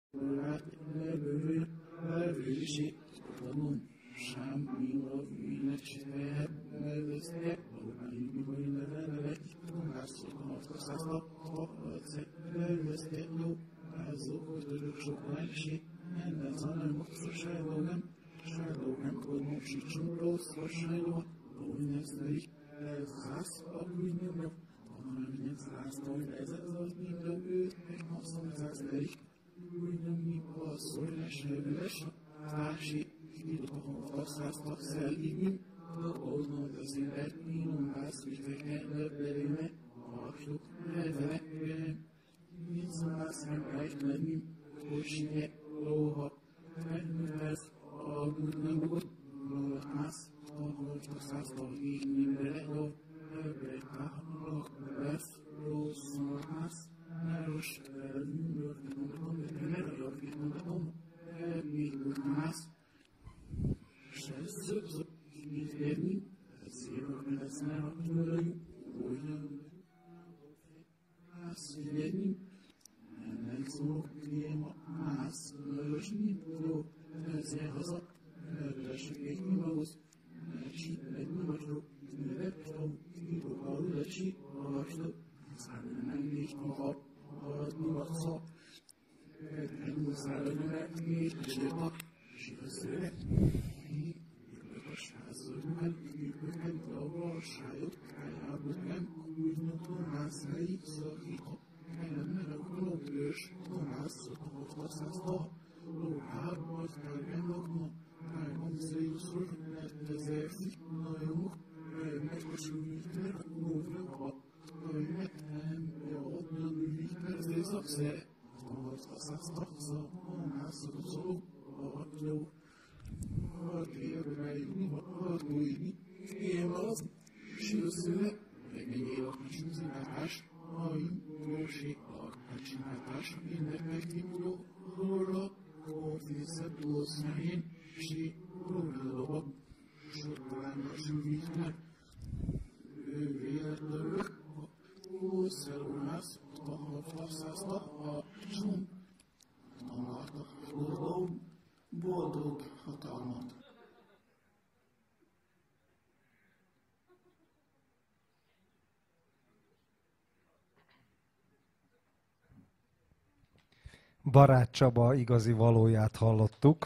Barát Csaba igazi valóját hallottuk.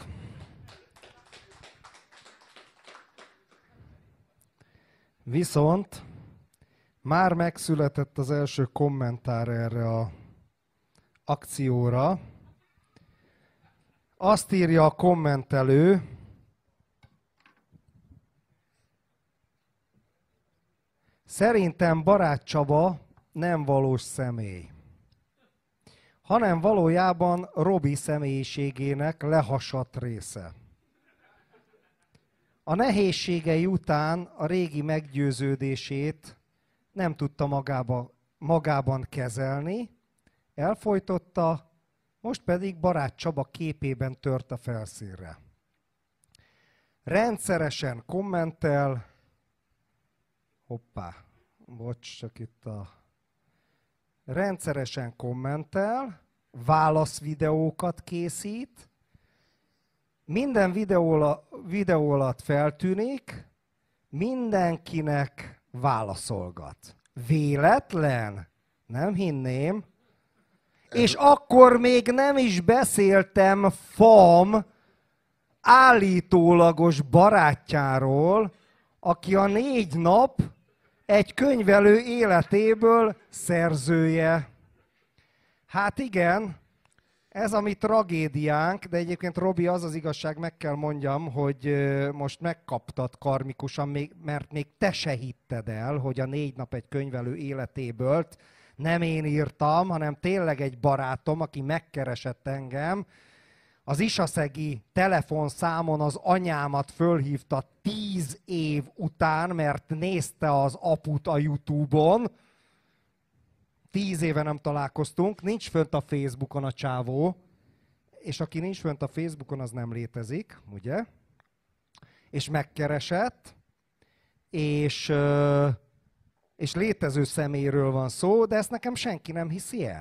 Viszont már megszületett az első kommentár erre az akcióra. Azt írja a kommentelő, szerintem Barát Csaba nem valós személy, hanem valójában Robi személyiségének lehasadt része. A nehézségei után a régi meggyőződését nem tudta magában kezelni, elfojtotta, most pedig Barát Csaba képében tört a felszínre. Rendszeresen kommentel, rendszeresen kommentel, válaszvideókat készít, minden videó alatt feltűnik, mindenkinek válaszolgat. Véletlen? Nem hinném. És akkor még nem is beszéltem FAM állítólagos barátjáról, aki a 4 nap egy könyvelő életéből szerzője. Hát igen, ez a mi tragédiánk, de egyébként Robi, az az igazság, meg kell mondjam, hogy most megkaptad karmikusan, mert még te se hitted el, hogy a 4 nap egy könyvelő életéből nem én írtam, hanem tényleg egy barátom, aki megkeresett engem, az isaszegi telefonszámon az anyámat fölhívta 10 év után, mert nézte az aput a YouTube-on. 10 éve nem találkoztunk, nincs fönt a Facebookon a csávó, és aki nincs fönt a Facebookon, az nem létezik, ugye? És megkeresett, és létező személyről van szó, de ezt nekem senki nem hiszi el.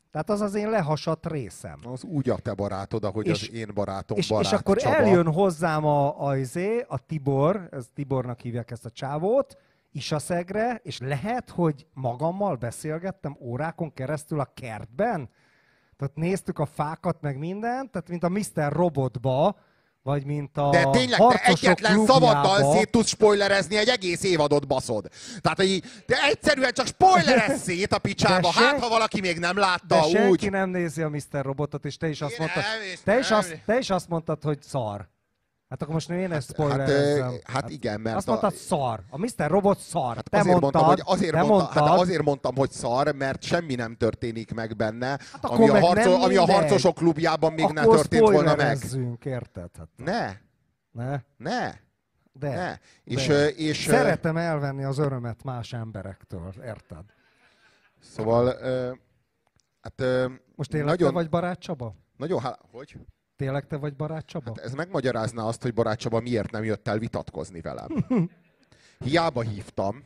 Tehát az én lehasadt részem. Az úgy a te barátod, ahogy az én barátom és barát akkor Csaba. eljön hozzám a Tibor, Tibornak hívják ezt a csávót, Isaszegre, és lehet, hogy magammal beszélgettem órákon keresztül a kertben? Tehát néztük a fákat, meg mindent, tehát mint a Mr. Robotba, vagy mint a De tényleg, te egyetlen klubjába. szavaddal szét tudsz spoilerezni egy egész évadot, baszod. Tehát, hogy te egyszerűen csak spoilerezz szét a picsába, hát ha valaki még nem látta, de senki úgy. nem nézi a Mr. Robotot, és te is azt mondtad, Nem, te is azt mondtad, hogy szar. Hát akkor most én ezt spoilerezzem. Hát igen, mert... Azt mondtad, szar. A Mr. Robot szar. Hát te mondtad, azért mondtam, hogy szar, mert semmi nem történik meg benne, hát ami a harcosok klubjában még nem történt volna meg. Érted? Hát. Ne. De. És szeretem elvenni az örömet más emberektől, érted? Szóval, hát... Most tényleg te vagy barát Csaba? Nagyon hogy? Tényleg te vagy barát Csaba? Hát ez megmagyarázná azt, hogy barát Csaba miért nem jött el vitatkozni velem. Hiába hívtam.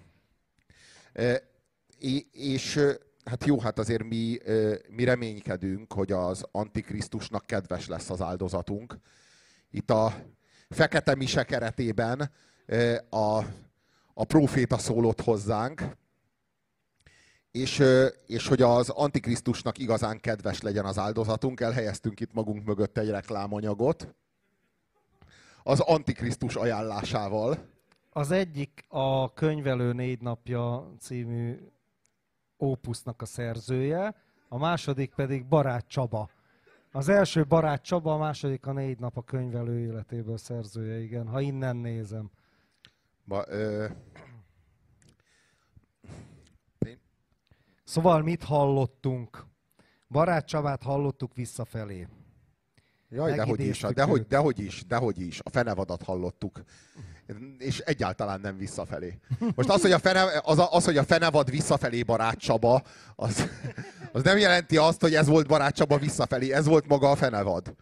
És hát jó, hát azért mi reménykedünk, hogy az Antikrisztusnak kedves lesz az áldozatunk. Itt a Fekete Mise keretében a próféta szólott hozzánk, és hogy az Antikrisztusnak igazán kedves legyen az áldozatunk, elhelyeztünk itt magunk mögött egy reklámanyagot az Antikrisztus ajánlásával. Az egyik a Könyvelő 4 napja című ópusznak a szerzője, a második pedig Barát Csaba. Az első Barát Csaba, a második a 4 nap a Könyvelő életéből szerzője, igen, ha innen nézem. Szóval mit hallottunk? Barát Csabát hallottuk visszafelé. Jaj, dehogy is. A fenevadat hallottuk. És egyáltalán nem visszafelé. Most az, hogy a fenevad visszafelé Barát Csaba, az nem jelenti azt, hogy ez volt Barát Csaba visszafelé. Ez volt maga a fenevad.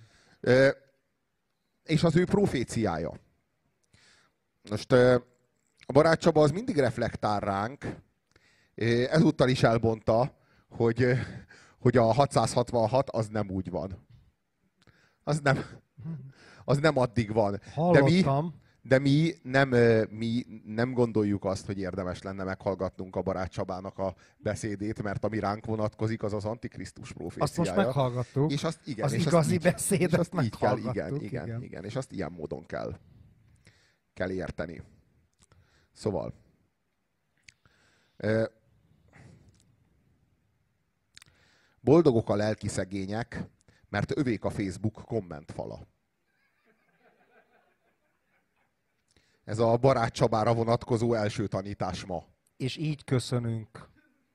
És az ő proféciája. Most a Barát Csaba az mindig reflektál ránk. Ezúttal is elmondta, hogy a 666 az nem úgy van. Az nem addig van. Hallottam. De mi nem gondoljuk azt, hogy érdemes lenne meghallgatnunk a Barát Csabának a beszédét, mert ami ránk vonatkozik, az az Antikrisztus proféciája. Azt most meghallgattuk. És azt, igen, az és igazi azt beszéd, azt meghallgattuk. Igen. És azt ilyen módon kell érteni. Szóval... boldogok a lelki szegények, mert övék a Facebook kommentfala. Ez a Barát Csabára vonatkozó első tanítás ma. És így köszönünk.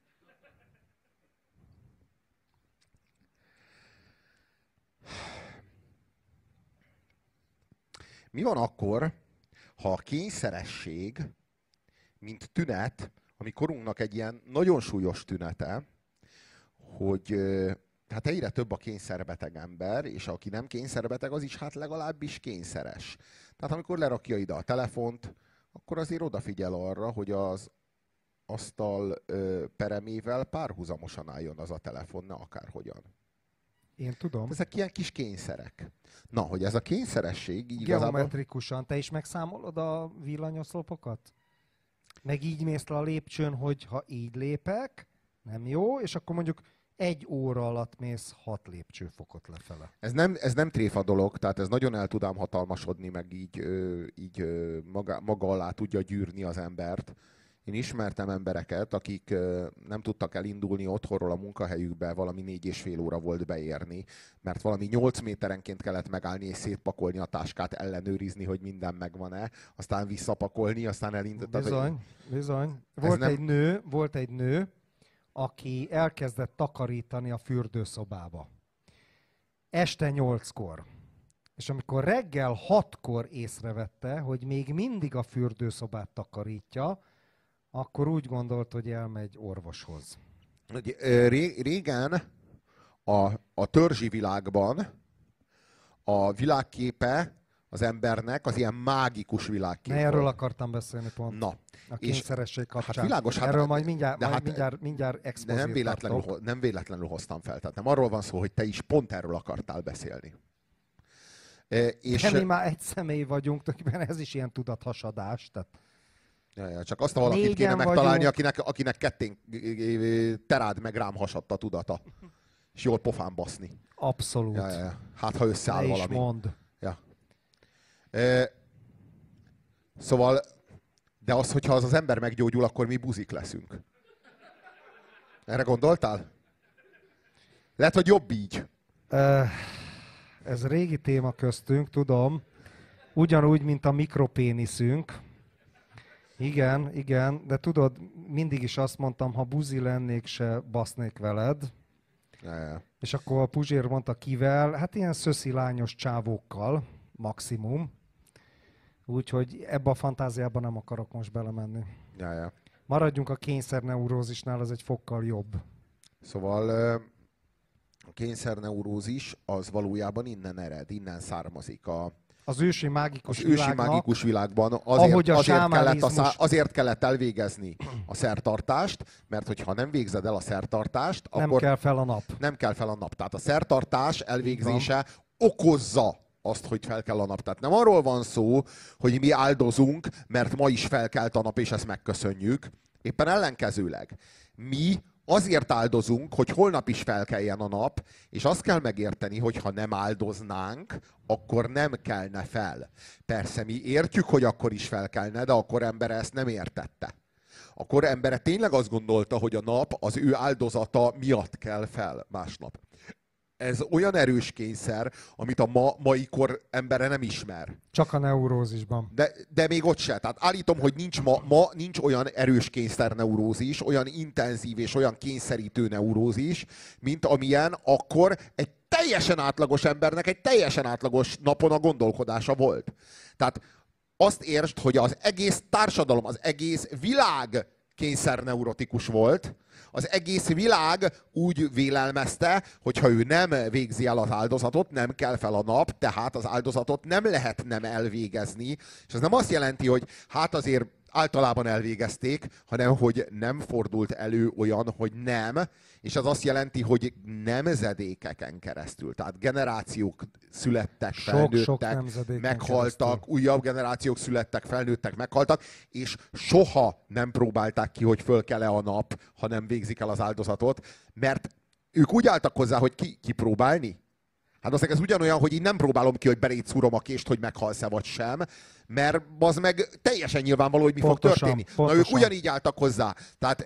Mi van akkor, ha a kényszeresség, mint tünet, ami korunknak egy ilyen nagyon súlyos tünete, hogy hát egyre több a kényszerbeteg ember, és aki nem kényszerbeteg, az is hát legalábbis kényszeres. Tehát amikor lerakja ide a telefont, akkor azért odafigyel arra, hogy az asztal peremével párhuzamosan álljon az a telefon, ne akárhogyan. Én tudom. Ezek ilyen kis kényszerek. Na, hogy ez a kényszeresség így igazából... Geometrikusan. Te is megszámolod a villanyoszlopokat? Meg így mész le a lépcsőn, hogy ha így lépek, nem jó, és akkor mondjuk 1 óra alatt mész 6 lépcsőfokot lefele. Ez nem tréfa dolog, tehát ez nagyon el tud ám hatalmasodni, meg így maga alá tudja gyűrni az embert. Én ismertem embereket, akik nem tudtak elindulni otthonról a munkahelyükbe, valami 4,5 óra volt beérni, mert valami 8 méterenként kellett megállni és szétpakolni a táskát, ellenőrizni, hogy minden megvan-e, aztán visszapakolni, aztán elindulni. Bizony. Volt egy nő, aki elkezdett takarítani a fürdőszobába. Este 8-kor. És amikor reggel 6-kor észrevette, hogy még mindig a fürdőszobát takarítja, akkor úgy gondolt, hogy elmegy orvoshoz. Régen a törzsi világban a világképe az embernek az ilyen mágikus világképről. Erről akartam beszélni pont. Na. A kényszeresség kapcsán. Hát világos, erről majd mindjárt, de expozírt nem véletlenül hoztam fel. Tehát nem arról van szó, hogy te is pont erről akartál beszélni. És mi már egy személy vagyunk, tulajdonképpen ez is ilyen tudathasadás. Tehát... Csak azt a valakit kéne megtalálni, akinek kettén terád meg rám hasadt a tudata. És jól pofán baszni. Abszolút. Hát, ha összeáll valami. Ne is mondd. Ja. Szóval, de az, hogyha az ember meggyógyul, akkor mi buzik leszünk. Erre gondoltál? Lehet, hogy jobb így. Ez régi téma köztünk, tudom. Ugyanúgy, mint a mikropéniszünk. Igen, de tudod, mindig is azt mondtam, ha buzi lennék, se basznék veled. Ja. És akkor a Puzsér mondta kivel, hát ilyen szöszi lányos csávókkal, maximum. Úgyhogy ebbe a fantáziába nem akarok most belemenni. Ja. Maradjunk a kényszerneurózisnál, az egy fokkal jobb. Szóval a kényszerneurózis az valójában innen ered, innen származik az ősi mágikus világban azért kellett elvégezni a szertartást, mert hogyha nem végzed el a szertartást, nem akkor kell fel a nap. Nem kell fel a nap. Tehát a szertartás elvégzése okozza azt, hogy fel kell a nap. Tehát nem arról van szó, hogy mi áldozunk, mert ma is felkelt a nap, és ezt megköszönjük. Éppen ellenkezőleg. Mi azért áldozunk, hogy holnap is felkeljen a nap, és azt kell megérteni, hogy ha nem áldoznánk, akkor nem kelne fel. Persze mi értjük, hogy akkor is felkelne, de akkor ember ezt nem értette. Akkor embere tényleg azt gondolta, hogy a nap az ő áldozata miatt kell fel másnap. Ez olyan erős kényszer, amit a mai kor embere nem ismer. Csak a neurózisban. De még ott se. Tehát állítom, hogy ma nincs olyan erős kényszerneurózis, olyan intenzív és olyan kényszerítő neurózis, mint amilyen akkor egy teljesen átlagos embernek egy teljesen átlagos napon a gondolkodása volt. Tehát azt értsd, hogy az egész társadalom, az egész világ kényszerneurotikus volt, az egész világ úgy vélelmezte, hogy ha ő nem végzi el az áldozatot, nem kell fel a nap, tehát az áldozatot nem lehet nem elvégezni. És ez nem azt jelenti, hogy hát azért általában elvégezték, hanem hogy nem fordult elő olyan, hogy nem. És ez azt jelenti, hogy nemzedékeken keresztül, tehát generációk születtek, felnőttek, meghaltak, keresztül. Újabb generációk születtek, felnőttek, meghaltak, és soha nem próbálták ki, hogy föl kell-e a nap, ha nem végzik el az áldozatot, mert ők úgy álltak hozzá, hogy kipróbálni. Hát aztán ez ugyanolyan, hogy én nem próbálom ki, hogy beléd szúrom a kést, hogy meghalsz-e vagy sem, mert az meg teljesen nyilvánvaló, hogy mi fog történni. Na, ők ugyanígy álltak hozzá. Tehát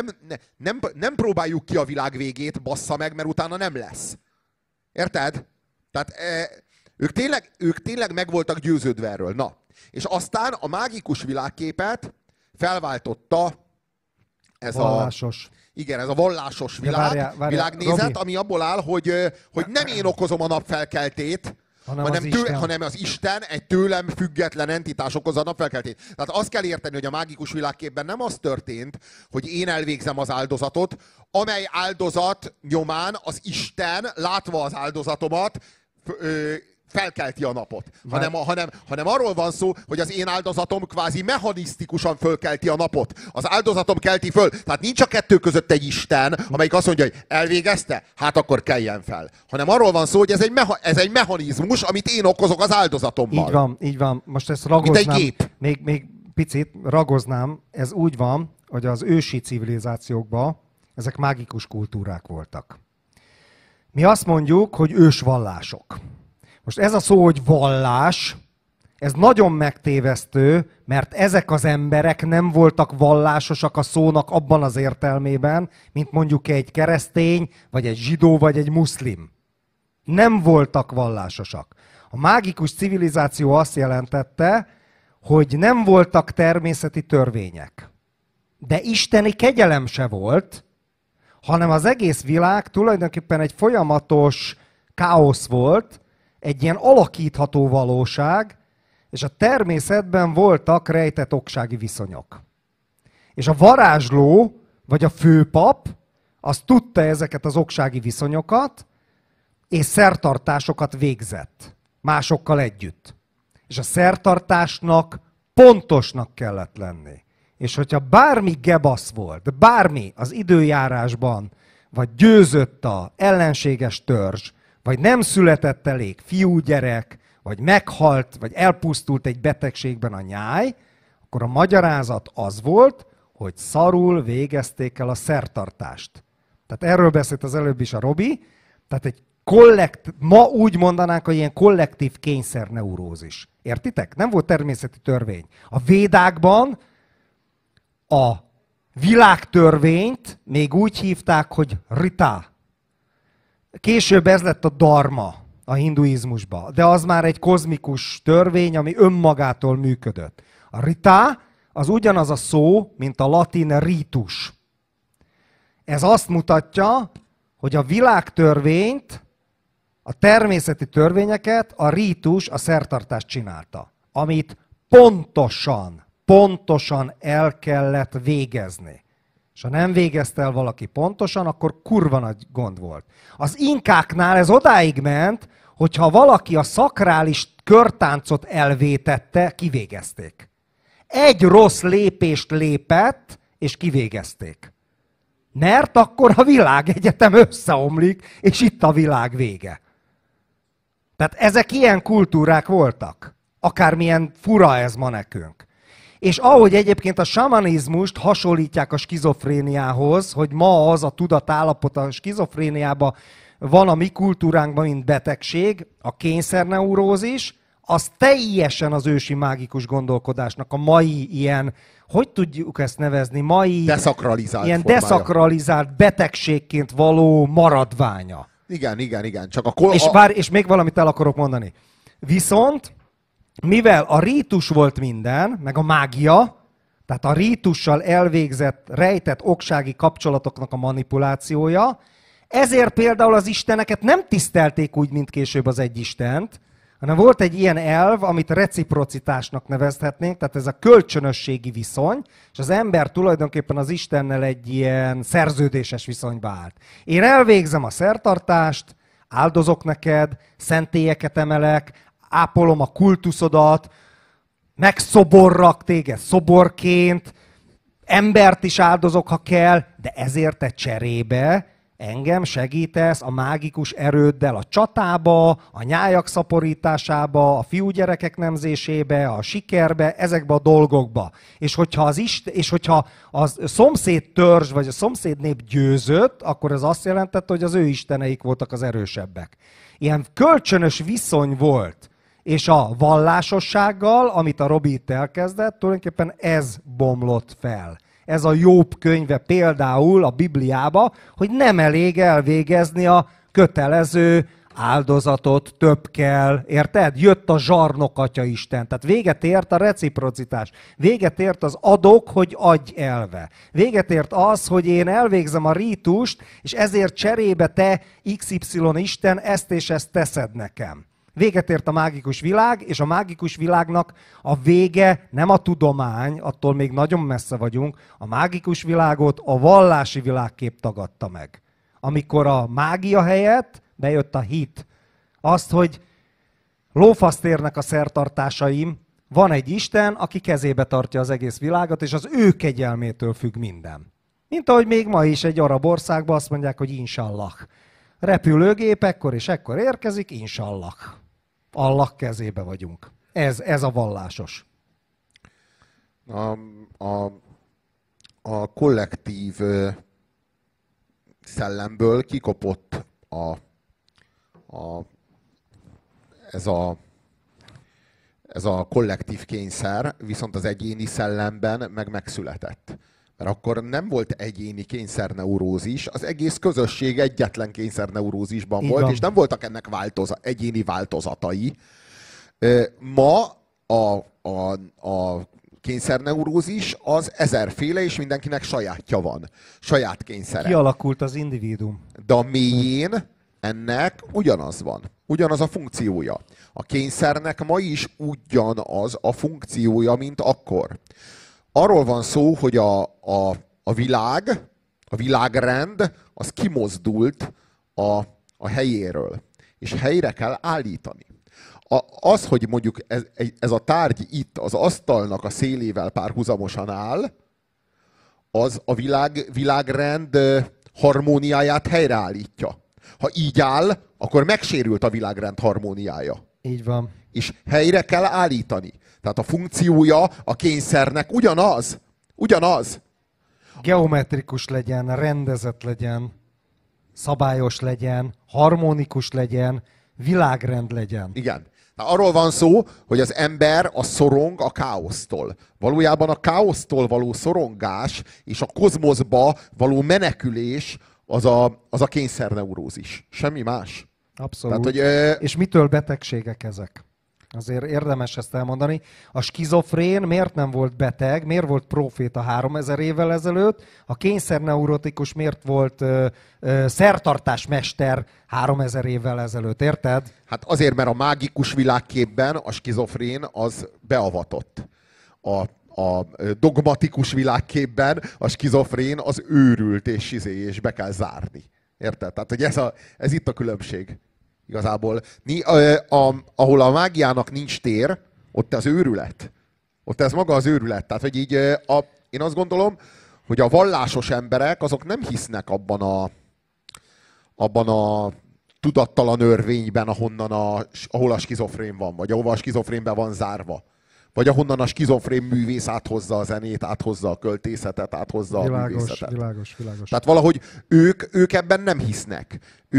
nem próbáljuk ki a világ végét, bassza meg, mert utána nem lesz. Érted? Tehát ők tényleg meg voltak győződve erről. Na, és aztán a mágikus világképet felváltotta ez vallásos. Ez a vallásos világnézet, Robi, ami abból áll, hogy nem én okozom a napfelkeltét, hanem az Isten egy tőlem független entitás okozza a napfelkeltét. Tehát azt kell érteni, hogy a mágikus világképben nem az történt, hogy én elvégzem az áldozatot, amely áldozat nyomán az Isten, látva az áldozatomat, felkelti a napot. Hanem arról van szó, hogy az én áldozatom kvázi mechanisztikusan fölkelti a napot. Az áldozatom kelti föl. Tehát nincs a kettő között egy Isten, amelyik azt mondja, hogy elvégezte? Hát akkor keljen fel. Hanem arról van szó, hogy ez egy mechanizmus, amit én okozok az áldozatommal. Így van. Most ezt ragoznám. Mint egy gép. Még picit ragoznám. Ez úgy van, hogy az ősi civilizációkban ezek mágikus kultúrák voltak. Mi azt mondjuk, hogy ősvallások. Most ez a szó, hogy vallás, ez nagyon megtévesztő, mert ezek az emberek nem voltak vallásosak a szónak abban az értelmében, mint mondjuk egy keresztény, vagy egy zsidó, vagy egy muszlim. Nem voltak vallásosak. A mágikus civilizáció azt jelentette, hogy nem voltak természeti törvények. De isteni kegyelem se volt, hanem az egész világ tulajdonképpen egy folyamatos káosz volt, egy ilyen alakítható valóság, és a természetben voltak rejtett oksági viszonyok. És a varázsló, vagy a főpap, az tudta ezeket az oksági viszonyokat, és szertartásokat végzett másokkal együtt. és a szertartásnak pontosnak kellett lenni. És hogyha bármi gebasz volt, bármi az időjárásban, vagy győzött a ellenséges törzs, vagy nem született elég fiúgyerek, vagy meghalt, vagy elpusztult egy betegségben a nyáj, akkor a magyarázat az volt, hogy szarul végezték el a szertartást. Tehát erről beszélt az előbb is a Robi, tehát egy ma úgy mondanánk, hogy ilyen kollektív kényszerneurózis. Értitek? Nem volt természeti törvény. A védákban a világtörvényt még úgy hívták, hogy rita. Később ez lett a dharma a hinduizmusban, de az már egy kozmikus törvény, ami önmagától működött. A rita az ugyanaz a szó, mint a latin ritus. Ez azt mutatja, hogy a világtörvényt, a természeti törvényeket a rítus, a szertartást csinálta, amit pontosan el kellett végezni. És ha nem végezte el valaki pontosan, akkor kurva nagy gond volt. Az inkáknál ez odáig ment, hogyha valaki a szakrális körtáncot elvétette, kivégezték. Egy rossz lépést lépett, és kivégezték. Mert akkor a világegyetem összeomlik, és itt a világ vége. Tehát ezek ilyen kultúrák voltak. Akármilyen fura ez ma nekünk. És ahogy egyébként a samanizmust hasonlítják a skizofréniához, hogy ma az a tudatállapot a skizofréniában van a mi kultúránkban, mint betegség, a kényszerneurózis, az teljesen az ősi mágikus gondolkodásnak a mai ilyen, hogy tudjuk ezt nevezni, mai deszakralizált ilyen formája. Deszakralizált betegségként való maradványa. Igen. Csak És még valamit el akarok mondani. Viszont, mivel a rítus volt minden, meg a mágia, tehát a rítussal elvégzett, rejtett oksági kapcsolatoknak a manipulációja, ezért például az isteneket nem tisztelték úgy, mint később az egyistent, hanem volt egy ilyen elv, amit reciprocitásnak nevezhetnénk, tehát ez a kölcsönösségi viszony, és az ember tulajdonképpen az Istennel egy ilyen szerződéses viszonyba állt. Én elvégzem a szertartást, áldozok neked, szentélyeket emelek, ápolom a kultuszodat, megszoborrak téged szoborként, embert is áldozok, ha kell, de ezért te cserébe engem segítesz a mágikus erőddel a csatába, a nyájak szaporításába, a fiúgyerekek nemzésébe, a sikerbe, ezekbe a dolgokba. És hogyha a szomszéd törzs vagy a szomszéd nép győzött, akkor ez azt jelentette, hogy az ő isteneik voltak az erősebbek. Ilyen kölcsönös viszony volt. És a vallásossággal, amit a Robi itt elkezdett, tulajdonképpen ez bomlott fel. Ez a Jobb könyve például a Bibliába, hogy nem elég elvégezni a kötelező áldozatot, több kell, érted? Jött a zsarnok atyaisten, tehát véget ért a reciprocitás, véget ért az adok, hogy adj elve. Véget ért az, hogy én elvégzem a rítust, és ezért cserébe te XY Isten ezt és ezt teszed nekem. Véget ért a mágikus világ, és a mágikus világnak a vége nem a tudomány, attól még nagyon messze vagyunk, a mágikus világot a vallási világkép tagadta meg. Amikor a mágia helyett bejött a hit. Azt, hogy lófaszt érnek a szertartásaim, van egy Isten, aki kezébe tartja az egész világot, és az ő kegyelmétől függ minden. Mint ahogy még ma is egy arab országban azt mondják, hogy inshallah. Repülőgép ekkor és ekkor érkezik, inshallah. Allah kezébe vagyunk. Ez a vallásos. A kollektív szellemből kikopott ez a kollektív kényszer, viszont az egyéni szellemben megszületett. Mert akkor nem volt egyéni kényszerneurózis, az egész közösség egyetlen kényszerneurózisban volt, és nem voltak ennek egyéni változatai. Ma a kényszerneurózis az ezerféle, és mindenkinek sajátja van. Saját kényszere. Kialakult az individuum. De a mélyén ennek ugyanaz van. Ugyanaz a funkciója. A kényszernek ma is ugyanaz a funkciója, mint akkor. Arról van szó, hogy a világrend, az kimozdult a helyéről. És helyre kell állítani. az, hogy mondjuk ez a tárgy itt az asztalnak a szélével párhuzamosan áll, az a világrend harmóniáját helyreállítja. Ha így áll, akkor megsérült a világrend harmóniája. Így van. És helyre kell állítani. Tehát a funkciója a kényszernek ugyanaz. Ugyanaz. Geometrikus legyen, rendezett legyen, szabályos legyen, harmonikus legyen, világrend legyen. Igen. Tehát arról van szó, hogy az ember a szorong a káosztól. Valójában a káosztól való szorongás és a kozmoszba való menekülés az a kényszerneurózis. Semmi más. Abszolút. Tehát, hogy, és mitől betegségek ezek? Azért érdemes ezt elmondani. A skizofrén miért nem volt beteg, miért volt proféta 3000 évvel ezelőtt, a kényszerneurotikus miért volt szertartásmester 3000 évvel ezelőtt, érted? Hát azért, mert a mágikus világképben a skizofrén az beavatott. A dogmatikus világképben a skizofrén az őrült, és be kell zárni. Érted? Tehát, hogy ez itt a különbség. Igazából, ahol a mágiának nincs tér, ott az őrület. Ott ez maga az őrület. Tehát, hogy így én azt gondolom, hogy a vallásos emberek azok nem hisznek abban a tudattalan örvényben, ahol a skizofrén van, vagy ahova a skizofrénbe van zárva. Vagy ahonnan a skizofrén művész áthozza a zenét, áthozza a költészetet, áthozza a művészetet. Világos. Tehát valahogy ők ebben nem hisznek.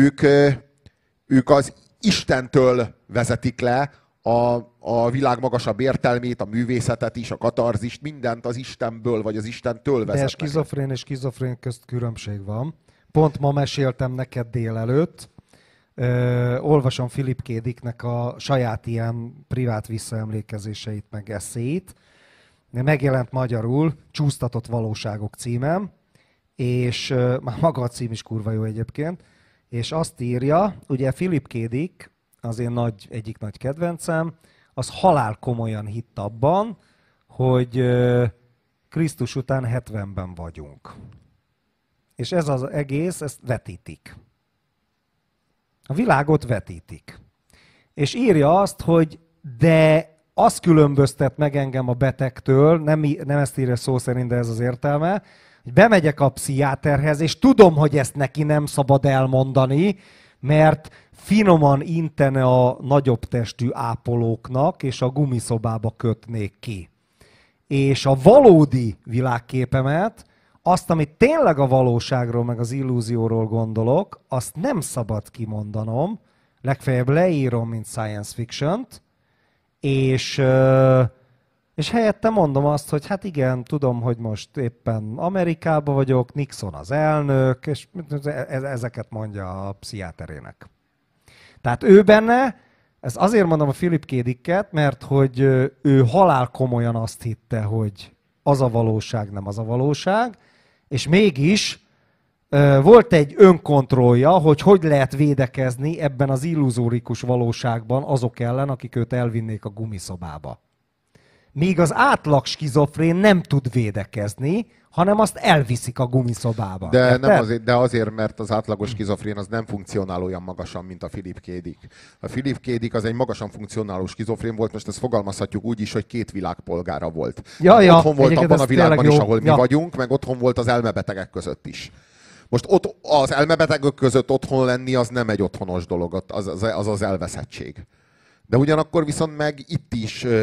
Ők az Istentől vezetik le a világ magasabb értelmét, a művészetet is, a katarzist, mindent az Istenből, vagy az Istentől vezetnek. De skizofrén és skizofrén közt különbség van. Pont ma meséltem neked délelőtt. Olvasom Philip K. Dicknek a saját ilyen privát visszaemlékezéseit, meg eszéit. Megjelent magyarul, Csúsztatott valóságok címem, és már maga a cím is kurva jó egyébként, és azt írja, ugye Philip K. Dick, az én egyik nagy kedvencem, az halál komolyan hitt abban, hogy Krisztus után 70-ben vagyunk. És ez az egész, ezt vetítik. A világot vetítik. És írja azt, hogy de azt különböztet meg engem a betegtől, nem ezt írja szó szerint, de ez az értelme, hogy bemegyek a pszichiáterhez, és tudom, hogy ezt neki nem szabad elmondani, mert finoman intene a nagyobb testű ápolóknak, és a gumiszobába kötnék ki. És a valódi világképemet, azt, amit tényleg a valóságról, meg az illúzióról gondolok, azt nem szabad kimondanom, legfeljebb leírom, mint science fiction-t, és helyette mondom azt, hogy hát igen, tudom, hogy most éppen Amerikában vagyok, Nixon az elnök, és ezeket mondja a pszichiáterének. Tehát ő benne, ezt azért mondom a Philip K. Dicket, mert hogy ő halál komolyan azt hitte, hogy az a valóság, nem az a valóság, és mégis volt egy önkontrollja, hogy lehet védekezni ebben az illuzórikus valóságban azok ellen, akik őt elvinnék a gumiszobába. Míg az átlag skizofrén nem tud védekezni, hanem azt elviszik a gumiszobába. De azért, mert az átlagos skizofrén az nem funkcionál olyan magasan, mint a Philip K. Dick. A Philip K. Dick az egy magasan funkcionáló skizofrén volt, most ezt fogalmazhatjuk úgy is, hogy 2 világpolgára volt. Otthon volt abban a világban is, ahol mi vagyunk, meg otthon volt az elmebetegek között is. Most ott az elmebetegek között otthon lenni, az nem egy otthonos dolog, az elveszettség. De ugyanakkor viszont meg itt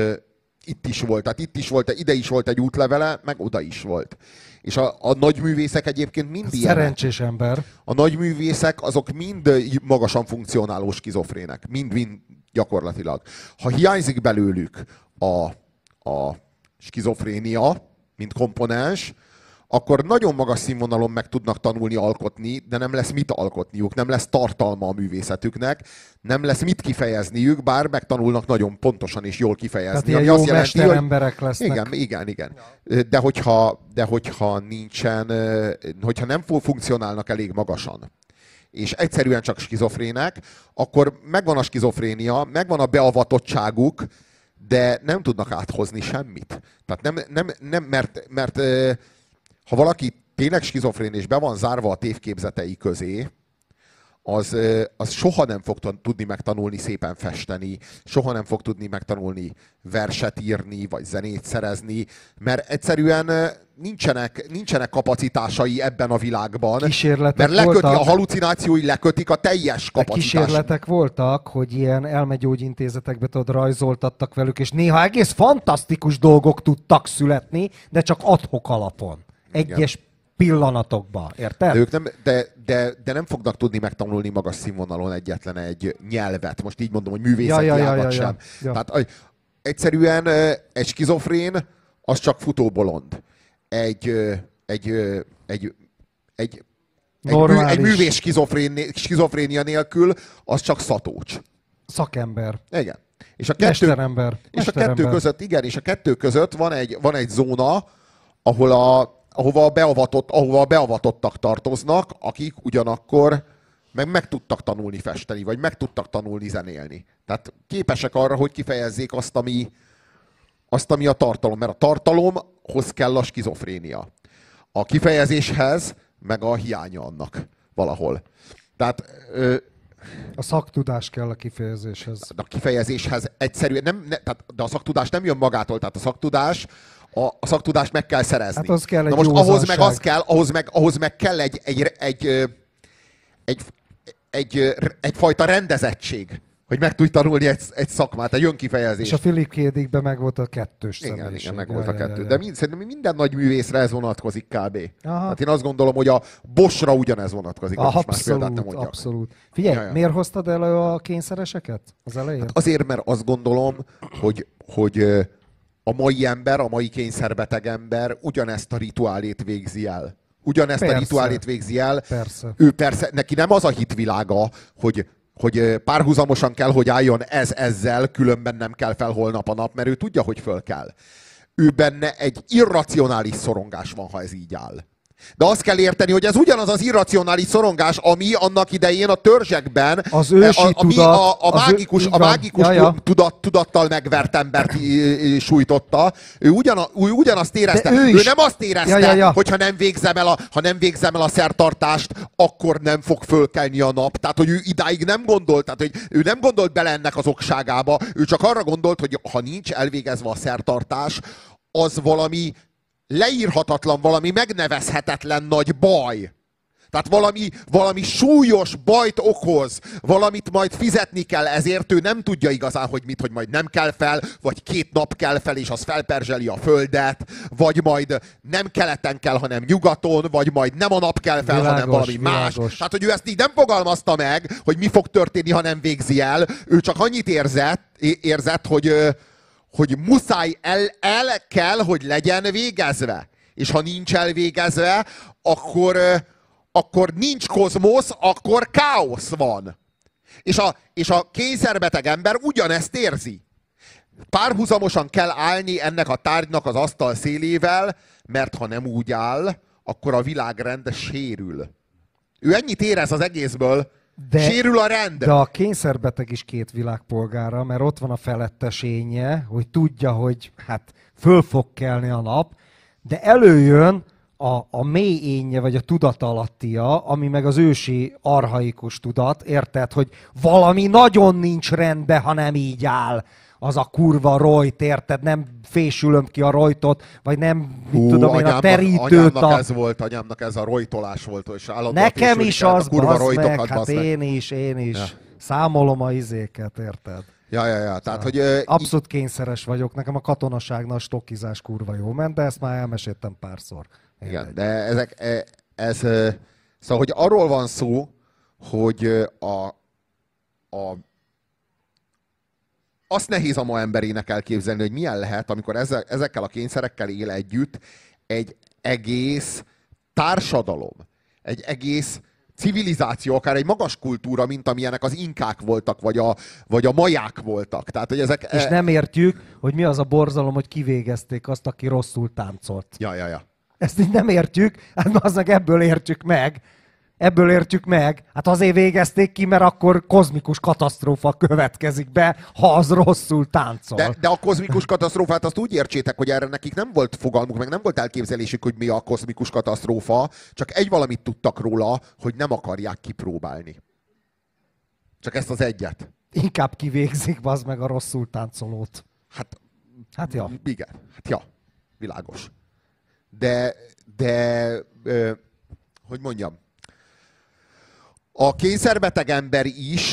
is volt, tehát ide is volt egy útlevele, meg oda is volt. És a nagyművészek egyébként mind ilyen. Szerencsés ember. A nagyművészek azok mind magasan funkcionáló skizofrének. Mind gyakorlatilag. Ha hiányzik belőlük a skizofrénia, mint komponens, akkor nagyon magas színvonalon meg tudnak tanulni alkotni, de nem lesz mit alkotniuk, nem lesz tartalma a művészetüknek, nem lesz mit kifejezniük, bár megtanulnak nagyon pontosan és jól kifejezni. Tehát ilyen jó mesteremberek lesznek. Igen. De hogyha nem funkcionálnak elég magasan, és egyszerűen csak skizofrének, akkor megvan a skizofrénia, megvan a beavatottságuk, de nem tudnak áthozni semmit. Tehát mert ha valaki tényleg skizofrén és be van zárva a tévképzetei közé, az soha nem fog tudni megtanulni szépen festeni, soha nem fog tudni megtanulni verset írni, vagy zenét szerezni, mert egyszerűen nincsenek kapacitásai ebben a világban. Kísérletek mert leköti, voltak, a halucinációi lekötik a teljes kapacitást. kísérletek voltak, hogy ilyen elmegyógyintézetekbe rajzoltattak velük, és néha egész fantasztikus dolgok tudtak születni, de csak ad-hoc alapon. Egyes pillanatokban, érted? De, ők nem, de nem fognak tudni megtanulni magas színvonalon egyetlen egy nyelvet. Most így mondom, hogy művészeti ágat sem. Ja. Tehát egyszerűen egy skizofrén, az csak futóbolond. Egy művész skizofrénia nélkül, az csak szatócs. Szakember. Igen. És Mesterember. És a kettő között, igen, és a kettő között van egy zóna, ahova a beavatottak tartoznak, akik ugyanakkor meg tudtak tanulni festeni, vagy meg tudtak tanulni zenélni. Tehát képesek arra, hogy kifejezzék azt, ami a tartalom. Mert a tartalomhoz kell a skizofrénia. A kifejezéshez meg a hiánya annak valahol. Tehát... A szaktudás kell a kifejezéshez. A kifejezéshez egyszerűen de a szaktudás nem jön magától, tehát a szaktudást meg kell szerezni. Hát az kell egy na most józanság. ahhoz meg kell egyfajta rendezettség, hogy meg tudj tanulni egy szakmát, egy önkifejezést. És a Philip K. Dickben meg volt a kettős személyiség. Igen, meg volt a kettő. De szerintem minden nagy művészre ez vonatkozik kb. Aha. Hát én azt gondolom, hogy a Boschra ugyanez vonatkozik. Abszolút. Figyelj, miért hoztad elő a kényszereseket az elején? Hát azért, mert azt gondolom, hogy a mai ember, a mai kényszerbeteg ember ugyanezt a rituálét végzi el. A rituálét végzi el. Persze. Ő persze, neki nem az a hitvilága, hogy párhuzamosan kell, hogy álljon ez ezzel, különben nem kell fel holnap a nap, mert ő tudja, hogy föl kell. Ő benne egy irracionális szorongás van, ha ez így áll. De azt kell érteni, hogy ez ugyanaz az irracionális szorongás, ami annak idején a törzsekben az ősi a mágikus tudattal megvert embert sújtotta. Ő ugyanazt érezte. Ő nem azt érezte, hogy ha nem végzem el a szertartást, akkor nem fog fölkelni a nap. Tehát, hogy ő idáig nem gondolt, tehát, hogy ő nem gondolt bele ennek az okságába. Ő csak arra gondolt, hogy ha nincs elvégezve a szertartás, az valami leírhatatlan, valami megnevezhetetlen nagy baj. Tehát valami súlyos bajt okoz, valamit majd fizetni kell, ezért ő nem tudja igazán, hogy majd nem kell fel, vagy 2 nap kell fel, és az felperzseli a földet, vagy majd nem keleten kell, hanem nyugaton, vagy majd nem a nap kell fel, hanem valami más. Tehát, hogy ő ezt így nem fogalmazta meg, hogy mi fog történni, ha nem végzi el. Ő csak annyit érzett, hogy muszáj el kell, hogy legyen végezve. És ha nincs elvégezve, akkor nincs kozmosz, akkor káosz van. És a kényszerbeteg ember ugyanezt érzi. Párhuzamosan kell állni ennek a tárgynak az asztal szélével, mert ha nem úgy áll, akkor a világrend sérül. Ő ennyit érez az egészből, sérül a rend. De a kényszerbeteg is 2 világpolgára, mert ott van a felettesénye, hogy tudja, hogy hát föl fog kelni a nap, de előjön a mély énje, vagy a tudatalattia, ami meg az ősi archaikus tudat, érted, hogy valami nagyon nincs rendben, ha nem így áll. Az a kurva rojt, érted? Nem fésülöm ki a rojtot, vagy nem, mit tudom én, a terítőt. Anyámnak ez a rojtolás volt, és állandóan nekem is az, bazd meg, hát én is. Ja. Számolom a izéket, érted? Ja. Tehát, hogy, abszolút kényszeres vagyok, nekem a katonaságnál a stokkizás kurva jó ment, de ezt már elmeséltem párszor. Igen, de szóval, hogy arról van szó, hogy azt nehéz a ma emberének elképzelni, hogy milyen lehet, amikor ezekkel a kényszerekkel él együtt egy egész társadalom, egy egész civilizáció, akár egy magas kultúra, mint amilyenek az inkák voltak, vagy a maják voltak. Tehát, hogy és nem értjük, hogy mi az a borzalom, hogy kivégezték azt, aki rosszul táncolt. Ja. Ezt így nem értjük, hát aznak ebből értjük meg. Hát azért végezték ki, mert akkor kozmikus katasztrófa következik be, ha az rosszul táncol. De a kozmikus katasztrófát azt úgy értsétek, hogy erre nekik nem volt fogalmuk, meg nem volt elképzelésük, hogy mi a kozmikus katasztrófa, csak egy valamit tudtak róla, hogy nem akarják kipróbálni. Csak ezt az egyet. Inkább kivégzik, bazd meg a rosszul táncolót. Hát ja. Igen, hát ja, világos. De hogy mondjam, a kényszerbeteg ember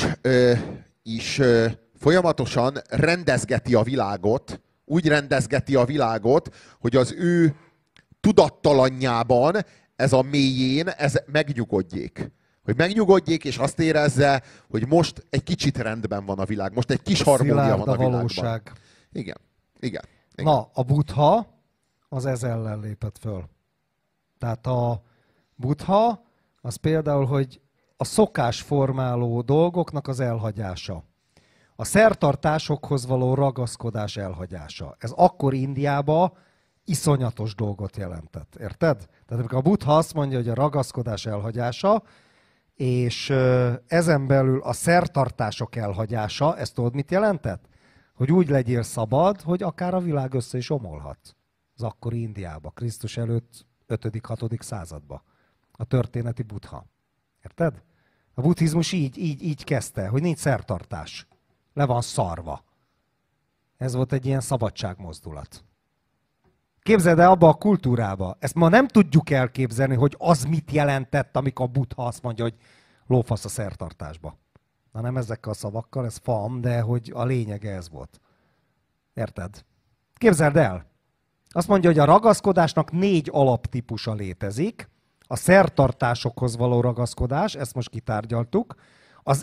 is folyamatosan rendezgeti a világot, úgy rendezgeti a világot, hogy az ő tudattalanjában ez a mélyén ez megnyugodjék. Hogy megnyugodjék, és azt érezze, hogy most egy kicsit rendben van a világ, most egy kis harmónia van a világban. Igen. Na, a Buddha az ez ellen lépett föl. Tehát a Buddha az például, hogy a szokásformáló dolgoknak az elhagyása. A szertartásokhoz való ragaszkodás elhagyása. Ez akkor Indiában iszonyatos dolgot jelentett. Érted? Tehát amikor a Buddha azt mondja, hogy a ragaszkodás elhagyása, és ezen belül a szertartások elhagyása, ezt tudod mit jelentett? Hogy úgy legyél szabad, hogy akár a világ össze is omolhat. Az akkori Indiába, Krisztus előtt 5.-6. századba. A történeti Buddha. Érted? A buddhizmus így kezdte, hogy nincs szertartás. Le van szarva. Ez volt egy ilyen szabadságmozdulat. Képzeld el abba a kultúrába. Ezt ma nem tudjuk elképzelni, hogy az mit jelentett, amikor a Buddha azt mondja, hogy lófasz a szertartásba. Na nem ezekkel a szavakkal, ez fam, de hogy a lényege ez volt. Érted? Képzeld el. Azt mondja, hogy a ragaszkodásnak 4 alaptípusa létezik. A szertartásokhoz való ragaszkodás, ezt most kitárgyaltuk. Az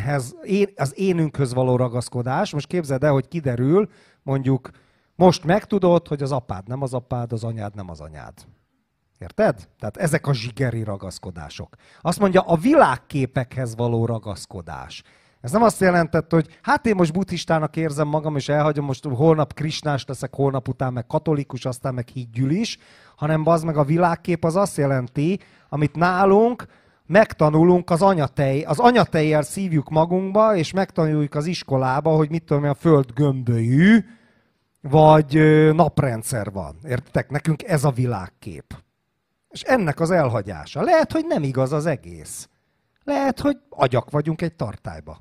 énünkhöz való ragaszkodás. Most képzeld el, hogy kiderül, mondjuk, most megtudod, hogy az apád nem az apád, az anyád nem az anyád. Érted? Tehát ezek a zsigeri ragaszkodások. Azt mondja, a világképekhez való ragaszkodás. Ez nem azt jelentett, hogy hát én most buddhistának érzem magam, és elhagyom, most holnap krisnás leszek, holnap után meg katolikus, aztán meg hídgyűlis, hanem bazd meg a világkép az azt jelenti, amit nálunk megtanulunk az anyatejjel szívjuk magunkba, és megtanuljuk az iskolába, hogy mit tudom én, a föld gömbölyű, vagy naprendszer van. Értitek? Nekünk ez a világkép. És ennek az elhagyása. Lehet, hogy nem igaz az egész. Lehet, hogy agyak vagyunk egy tartályba.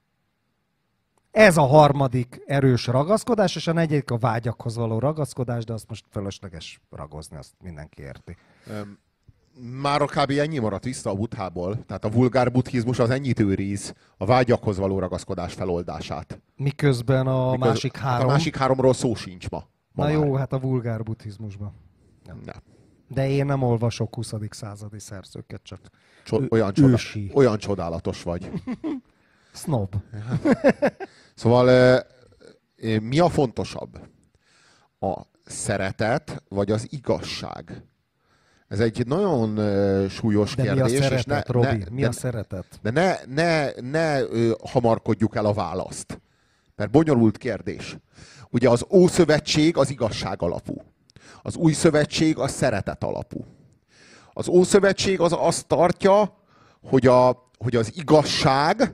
Ez a harmadik erős ragaszkodás, és a negyedik a vágyakhoz való ragaszkodás, de azt most fölösleges ragozni, azt mindenki érti. Már kb. Ennyi maradt vissza a Buddhából, tehát a vulgár buddhizmus az ennyit őriz, a vágyakhoz való ragaszkodás feloldását. Miközben a másik három... Hát a másik háromról szó sincs ma. Na jó, hát a vulgár buddhizmusban. Ja. De én nem olvasok 20. századi szerzőket, csak olyan csodálatos vagy. Snob. Szóval mi a fontosabb? A szeretet vagy az igazság? Ez egy nagyon súlyos kérdés. Mi a szeretet, Robi? Mi a szeretet? De ne hamarkodjuk el a választ. Mert bonyolult kérdés. Ugye az Ószövetség az igazság alapú. Az Új Szövetség a szeretet alapú. Az Ószövetség az azt tartja, hogy az igazság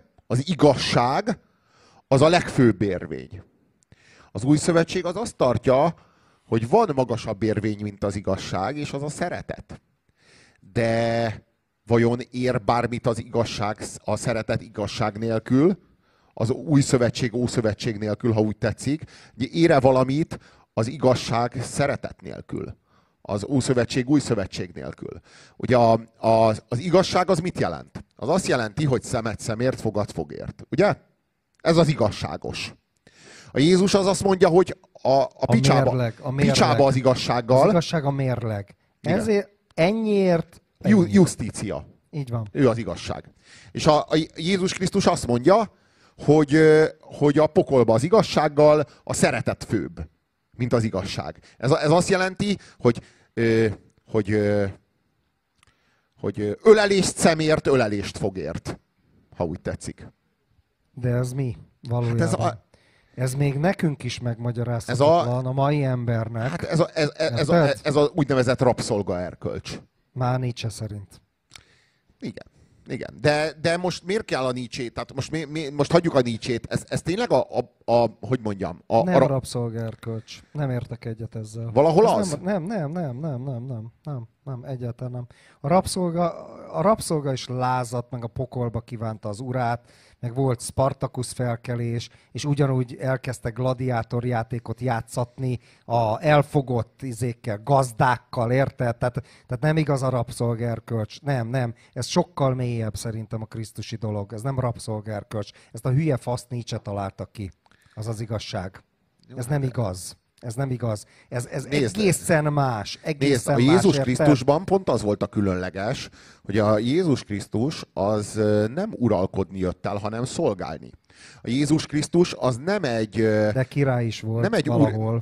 az a legfőbb érvény. Az Új Szövetség az azt tartja, hogy van magasabb érvény, mint az igazság, és az a szeretet. De vajon ér bármit az igazság, a szeretet igazság nélkül, az Új Szövetség, Ószövetség nélkül, ha úgy tetszik, ér-e valamit az igazság szeretet nélkül? Az Ószövetség, Új Szövetség nélkül. Ugye az igazság az mit jelent? Az azt jelenti, hogy szemet szemért, fogad fogért. Ugye? Ez az igazságos. A Jézus az azt mondja, hogy a picsába az igazsággal. Az igazság a mérleg. Ezért ennyiért... Justícia. Így van. Ő az igazság. És a Jézus Krisztus azt mondja, hogy a pokolba az igazsággal a szeretet főbb, mint az igazság. Ez azt jelenti, hogy ölelést szemért, ölelést fogért, ha úgy tetszik. De ez mi valójában? Hát ez még nekünk is megmagyarázhatatlan a mai embernek. Hát ez a úgynevezett rabszolgaerkölcs. Már Nietzsche szerint. Igen. De most miért kell a Nietzsét? Tehát most hagyjuk a Nietzsét. Ez tényleg hogy mondjam? Nem rabszolgaerkölcs. Nem értek egyet ezzel. Valahol az? Nem, egyáltalán nem. A rabszolga is lázadt, meg a pokolba kívánta az urát, meg volt Spartacus felkelés, és ugyanúgy elkezdtek gladiátorjátékot játszatni a elfogott izékkel, gazdákkal, érted? Tehát nem igaz a rabszolgaerkölcs. Nem. Ez sokkal mélyebb szerintem a krisztusi dolog. Ez nem rabszolgaerkölcs. Ezt a hülye faszt Nietzsche találta ki. Az az igazság. Ez nem igaz. Ez nem igaz. Ez egészen más. Egészen a Jézus más, Krisztusban pont az volt a különleges, hogy a Jézus Krisztus az nem uralkodni jött el, hanem szolgálni. A Jézus Krisztus az nem egy... De király is volt nem egy valahol.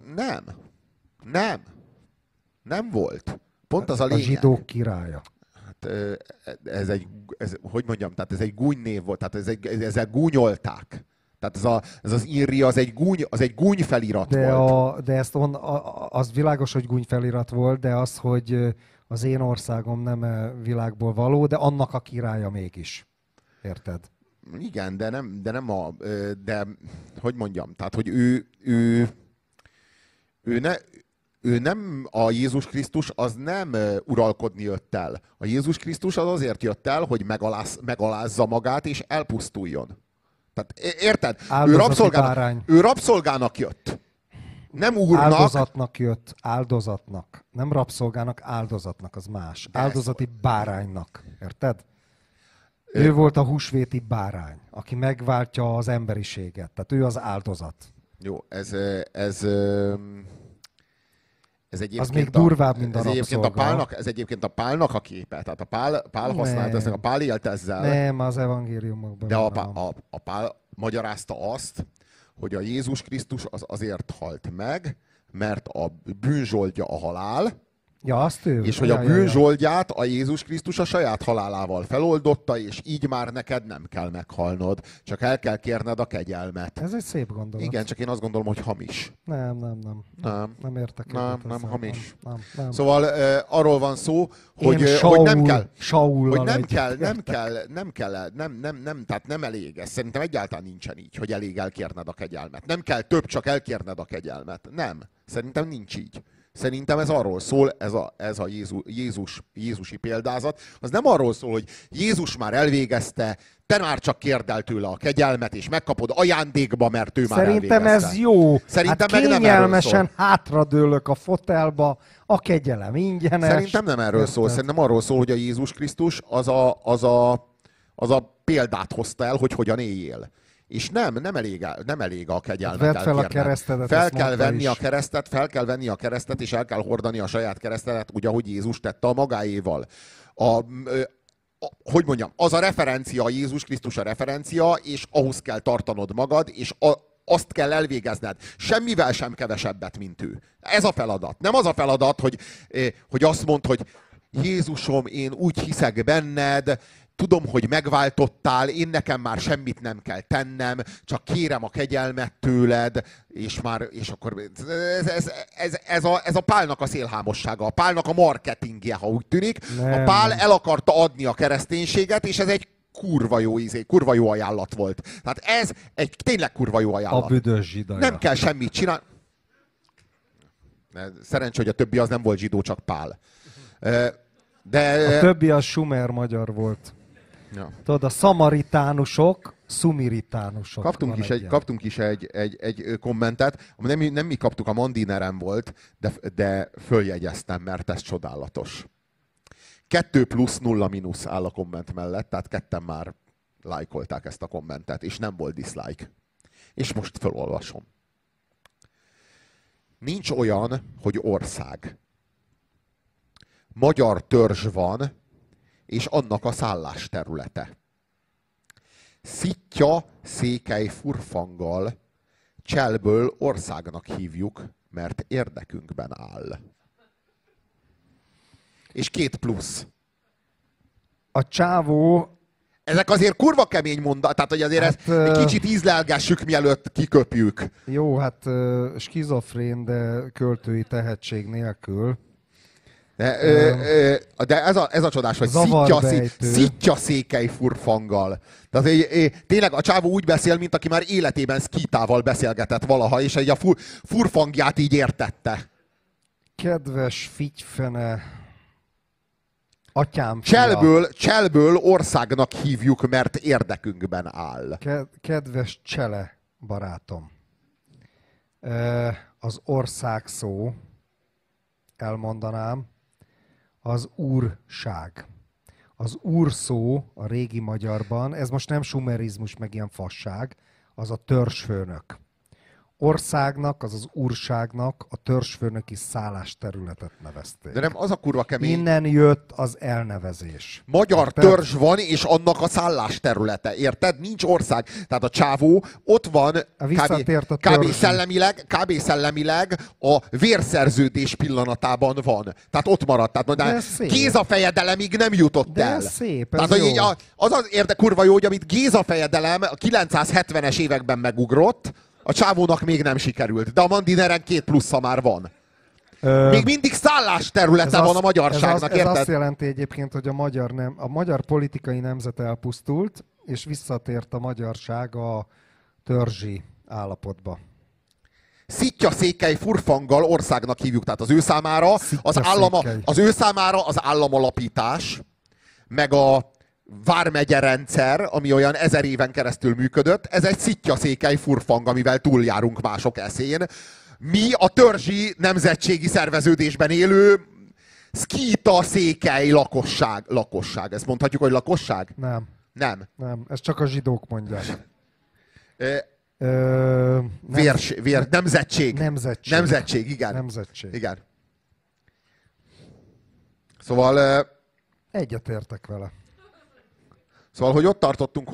Nem volt. Pont az a lényeg. A zsidók királya. Hát, hogy mondjam, tehát ez egy gúnynév volt, tehát ezzel gúnyolták. Tehát ez az INRI az egy gúny felirat volt. De az világos, hogy gúny felirat volt, de az, hogy az én országom nem világból való, de annak a királya mégis. Érted? Igen, de hogy mondjam, tehát, hogy ő nem, a Jézus Krisztus az nem uralkodni jött el. A Jézus Krisztus az azért jött el, hogy megalázza magát és elpusztuljon. Tehát érted? Ő rabszolgának jött. Nem úrnak. Áldozatnak jött. Áldozatnak. Nem rabszolgának, áldozatnak, az más. Áldozati báránynak. Érted? Ő volt a húsvéti bárány, aki megváltja az emberiséget. Tehát ő az áldozat. Jó, ez egyébként az még durvább, mint a rabszolga. Ez egyébként a Pálnak a képe. Tehát a Pál használt ezt, a Pál élt ezzel. Nem, az evangéliumokban. De a Pál magyarázta azt, hogy a Jézus Krisztus az azért halt meg, mert a bűnzsoldja a halál, ja, azt ő. És hogy a bűnzsoldját a Jézus Krisztus a saját halálával feloldotta, és így már neked nem kell meghalnod, csak el kell kérned a kegyelmet. Ez egy szép gondolat. Igen, csak én azt gondolom, hogy hamis. Nem értek egyet. Nem hamis. Nem. Szóval arról van szó, hogy tehát nem elég. Ez szerintem egyáltalán nincsen így, hogy elég elkérned a kegyelmet. Nem kell több, csak elkérned a kegyelmet. Nem. Szerintem nincs így. Szerintem ez arról szól, ez a Jézusi példázat, az nem arról szól, hogy Jézus már elvégezte, te már csak kérd el tőle a kegyelmet, és megkapod ajándékba, mert ő már elvégezte. Szerintem ez jó. Szerintem hát meg kényelmesen hátradőlök a fotelba, a kegyelem ingyenes. Szerintem nem erről szól. Szerintem arról szól, hogy a Jézus Krisztus az a példát hozta el, hogy hogyan éljél. És nem elég a kegyelmet Vedd fel a keresztedet. Fel kell venni a keresztet, és el kell hordani a saját keresztedet, úgy, ahogy Jézus tette a magáéval. Hogy mondjam, az a referencia, Jézus Krisztus a referencia, és ahhoz kell tartanod magad, és azt kell elvégezned. Semmivel sem kevesebbet, mint ő. Ez a feladat. Nem az a feladat, hogy azt mondd, hogy Jézusom, én úgy hiszek benned, tudom, hogy megváltottál, én nekem már semmit nem kell tennem, csak kérem a kegyelmet tőled, és akkor ez a Pálnak a szélhámossága, a Pálnak a marketingje, ha úgy tűnik. Nem. A Pál el akarta adni a kereszténységet, és ez egy kurva jó ajánlat volt. Tehát ez egy tényleg kurva jó ajánlat. A büdös zsidaja. Nem kell semmit csinálni. Szerencsé, hogy a többi az nem volt zsidó, csak Pál. A többi az sumer magyar volt. Ja. Tudod, a szamaritánusok, szumiritánusok. Kaptunk is egy kommentet, nem mi kaptuk, a Mandinerem volt, de följegyeztem, mert ez csodálatos. 2+0- áll a komment mellett, tehát ketten már lájkolták ezt a kommentet, és nem volt dislike. És most felolvasom. Nincs olyan, hogy ország. Magyar törzs van, és annak a szállásterülete. Szitja székely furfanggal, Cselből országnak hívjuk, mert érdekünkben áll. És 2+. A csávó... Ezek azért kurva kemény mondat, tehát hogy azért ezt egy kicsit ízlelgessük, mielőtt kiköpjük. Jó, hát skizofrén, de költői tehetség nélkül. De ez a csodás, hogy szitja székely furfanggal. Tehát tényleg a csávó úgy beszél, mint aki már életében szkítával beszélgetett valaha, és egy a furfangját így értette. Kedves figyfene, Atyám fia. Cselből országnak hívjuk, mert érdekünkben áll. Kedves Csele barátom, az ország szó, elmondanám, az úrság. Az úr szó a régi magyarban, ez most nem sumerizmus, meg ilyen fasság, az a törzsfőnök. Országnak, az úrságnak a törzsfőnöki szállásterületet nevezték. De nem az a kurva kemény. Innen jött az elnevezés. Magyar törzs van, és annak a szállásterülete. Érted? Nincs ország. Tehát a csávó ott van kb. Szellemileg a vérszerződés pillanatában van. Tehát ott maradt. Tehát Géza fejedelemig nem jutott el. Szép, tehát, jó. Így az kurva jó, hogy amit Géza fejedelem a 970-es években megugrott, a csávónak még nem sikerült, de a Mandineren 2 plusza már van. Még mindig szállásterülete van a magyarságnak, ez érted? azt jelenti egyébként, hogy a magyar politikai nemzet elpusztult, és visszatért a magyarság a törzsi állapotba. Szittyaszékely furfanggal országnak hívjuk, tehát az ő számára az államalapítás, meg a vármegye rendszer, ami olyan 1000 éven keresztül működött, ez egy szittyaszékely furfang, amivel túljárunk mások eszén. Mi a törzsi nemzetségi szerveződésben élő szkíta székely lakosság. Ezt mondhatjuk, hogy lakosság? Nem. Ezt csak a zsidók mondják. Nemzetség. Nemzetség, igen. Nemzetség. Igen. Szóval... Egyetértek vele. Szóval, hogy ott tartottunk,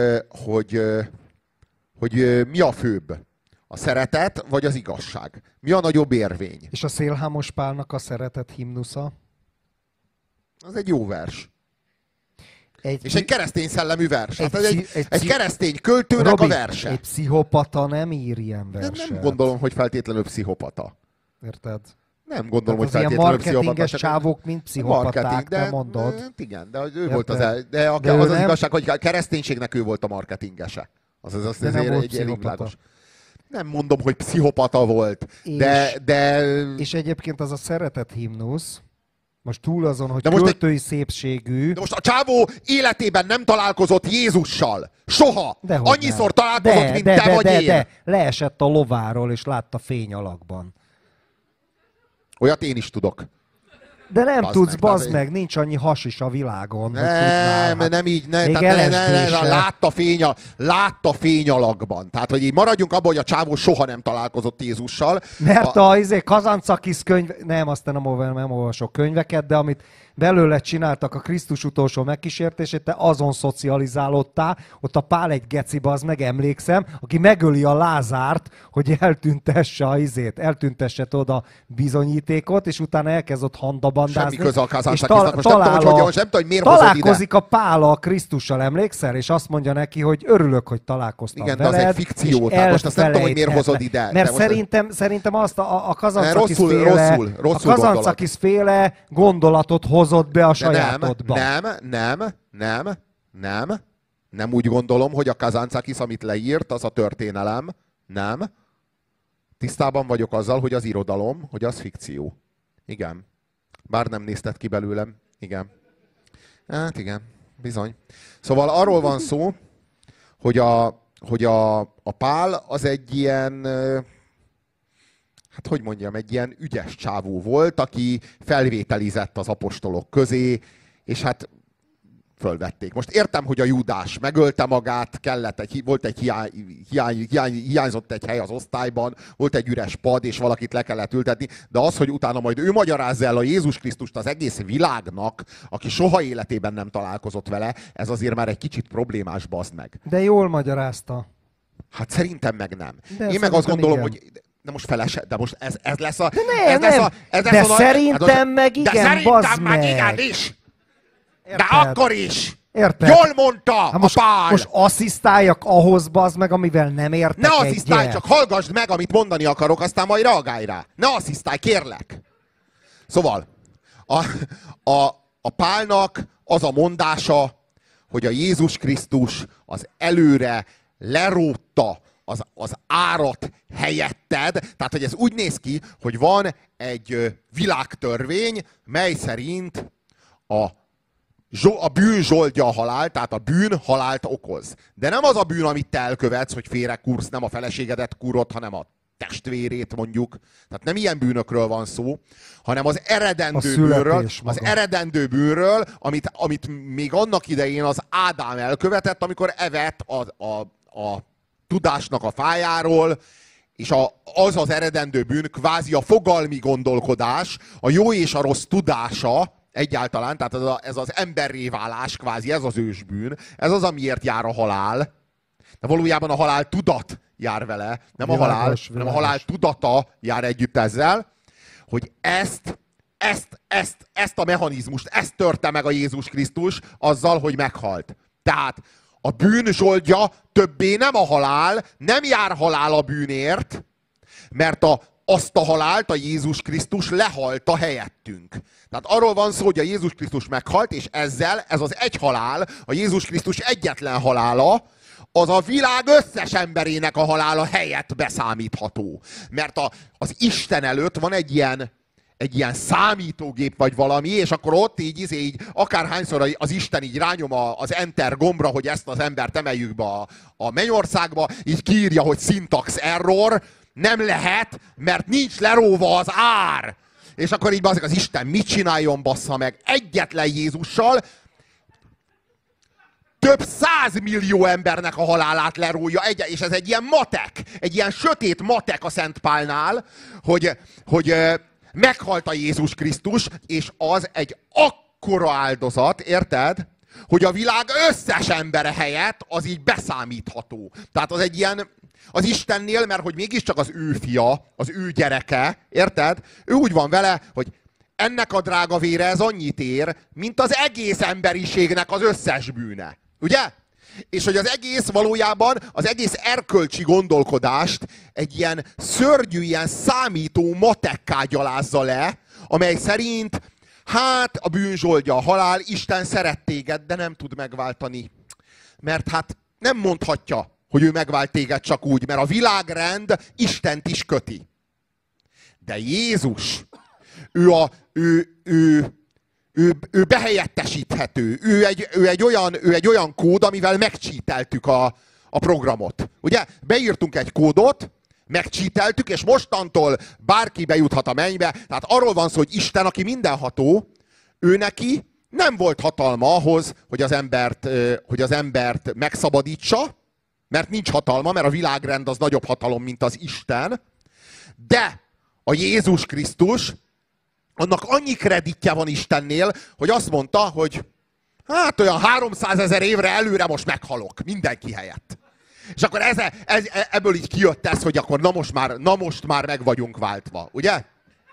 hogy mi a főbb? A szeretet, vagy az igazság? Mi a nagyobb érvény? És a Szélhámos Pálnak a szeretet himnusza? Az egy jó vers. És egy keresztény szellemű vers. Egy keresztény költőnek Robi, a verse. Egy pszichopata nem ír ilyen verset. Nem gondolom, hogy feltétlenül pszihopata. Érted? Nem gondolom, hogy feltétlenül pszihopata. Ilyen marketinges csávók, mint pszichopaták, te mondod. Igen, de ő volt az igazság, hogy a kereszténységnek ő volt a marketingese. Az de nem volt pszichopata. Nem mondom, hogy pszichopata volt, És egyébként az a szeretet himnusz, most túl azon, hogy költői szépségű... De most a csávó életében nem találkozott Jézussal. Soha. Annyiszor találkozott, mint te vagy én. De leesett a lováról, és látta fény alakban. Olyat én is tudok. De nem tudsz, bazd meg, nincs annyi hasis a világon. Nem így, látta fény alakban. Tehát, hogy így maradjunk abban, hogy a csávó soha nem találkozott Jézussal. Mert a Kazancakis könyv, nem, aztán nem olvasok könyveket, de amit belőle csináltak a Krisztus utolsó megkísértését, te azon szocializálódtál, ott a Pál egy geci, bazd meg, emlékszem, aki megöli a Lázárt, hogy eltüntesse oda bizonyítékot, és utána elkezd ott handabandázni. Semmi köze a Kazancakisnak, most nem tudom, hogy miért hozod ide. Találkozik a Pál a Krisztussal, emlékszel? És azt mondja neki, hogy örülök, hogy találkoztam veled. Igen, de az egy fikció, tehát most azt nem tudom, hogy miért hozod ide. Mert szerintem azt a Kazancakis féle gondolatot hozott be a sajátodba. Nem úgy gondolom, hogy a Kazancakis, amit leírt, az a történelem. Nem. Tisztában vagyok azzal, hogy az irodalom, hogy az fikció. Igen. Bár nem nézted ki belőlem. Igen. Hát igen, bizony. Szóval arról van szó, hogy a Pál az egy ilyen... Hát hogy mondjam, egy ilyen ügyes csávó volt, aki felvételizett az apostolok közé, és hát fölvették. Most értem, hogy a Júdás megölte magát, hiányzott egy hely az osztályban, volt egy üres pad, és valakit le kellett ültetni, de az, hogy utána majd ő magyarázza el a Jézus Krisztust az egész világnak, aki soha életében nem találkozott vele, ez azért már egy kicsit problémás, bazd meg. De jól magyarázta. Hát szerintem meg nem. Én meg azt gondolom, igen. Hogy... De most de most ez lesz a... De szerintem meg igen, bazd meg. Igen is. Érted? De akkor is. Érted? Jól mondta a Pál. Most asszisztáljak ahhoz, bazd meg, amivel nem értek egyet. Ne asszisztálj, csak hallgassd meg, amit mondani akarok, aztán majd reagálj rá. Ne asszisztálj, kérlek. Szóval, a Pálnak az a mondása, hogy a Jézus Krisztus az előre lerótta az árat helyetted, tehát hogy ez úgy néz ki, hogy van egy világtörvény, mely szerint a a bűn zsoldja a halál, tehát a bűn halált okoz. De nem az a bűn, amit te elkövetsz, hogy félrekursz, nem a feleségedet kurod, hanem a testvérét mondjuk. Tehát nem ilyen bűnökről van szó, hanem az eredendő bűnről, amit még annak idején az Ádám elkövetett, amikor evett a tudásnak a fájáról, és az eredendő bűn, kvázi a fogalmi gondolkodás, a jó és a rossz tudása egyáltalán, tehát ez az emberré válás, kvázi ez az ősbűn, ez az, amiért jár a halál. De valójában a halál tudat jár vele, nem a halál, hanem a halál tudata jár együtt ezzel, hogy ezt a mechanizmust, ezt törte meg a Jézus Krisztus azzal, hogy meghalt. Tehát a bűn zsoldja többé nem a halál, nem jár halál a bűnért, mert azt a halált a Jézus Krisztus lehalta helyettünk. Tehát arról van szó, hogy a Jézus Krisztus meghalt, és ezzel ez az egy halál, a Jézus Krisztus egyetlen halála, az a világ összes emberének a halála helyett beszámítható. Mert az Isten előtt van egy ilyen számítógép vagy valami, és akkor ott így akárhányszor az Isten így rányom az Enter gombra, hogy ezt az embert emeljük be a mennyországba, így kiírja, hogy syntax error, nem lehet, mert nincs leróva az ár. És akkor így az Isten mit csináljon, bassza meg, egyetlen Jézussal több 100 millió embernek a halálát lerója, és ez egy ilyen matek, egy ilyen sötét matek a Szent Pálnál, hogy meghalt a Jézus Krisztus, és az egy akkora áldozat, érted? Hogy a világ összes embere helyett az így beszámítható. Tehát az egy ilyen, az Istennél, mert hogy mégiscsak az ő fia, az ő gyereke, érted? Ő úgy van vele, hogy ennek a drága vére ez annyit ér, mint az egész emberiségnek az összes bűne. Ugye? És hogy az egész valójában, az egész erkölcsi gondolkodást egy ilyen szörnyű, ilyen számító matekká gyalázza le, amely szerint hát a bűn zsoldja a halál, Isten szeret téged, de nem tud megváltani. Mert hát nem mondhatja, hogy ő megvált téged csak úgy, mert a világrend Istent is köti. De Jézus, ő behelyettesíthető. Ő egy olyan kód, amivel megcsíteltük a programot. Ugye? Beírtunk egy kódot, megcsíteltük, és mostantól bárki bejuthat a mennybe. Tehát arról van szó, hogy Isten, aki mindenható, ő neki nem volt hatalma ahhoz, hogy az embert megszabadítsa, mert nincs hatalma, mert a világrend az nagyobb hatalom, mint az Isten. De a Jézus Krisztus, annak annyi kreditje van Istennél, hogy azt mondta, hogy hát olyan 300 000 évre előre most meghalok mindenki helyett. És akkor ebből így kijött ez, hogy akkor na most már meg vagyunk váltva, ugye?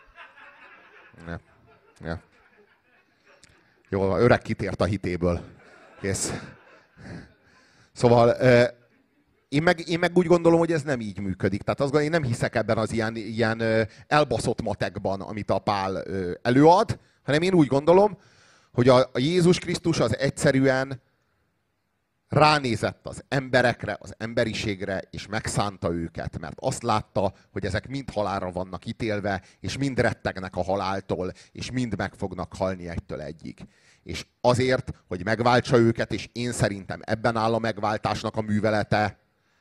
Ja. Jó, öreg kitért a hitéből. Kész. Szóval én meg úgy gondolom, hogy ez nem így működik. Tehát azt gondolom, én nem hiszek ebben az ilyen elbaszott matekban, amit a Pál előad, hanem én úgy gondolom, hogy a Jézus Krisztus az egyszerűen ránézett az emberekre, az emberiségre, és megszánta őket, mert azt látta, hogy ezek mind halálra vannak ítélve, és mind rettegnek a haláltól, és mind meg fognak halni egytől egyig. És azért, hogy megváltsa őket, és én szerintem ebben áll a megváltásnak a művelete,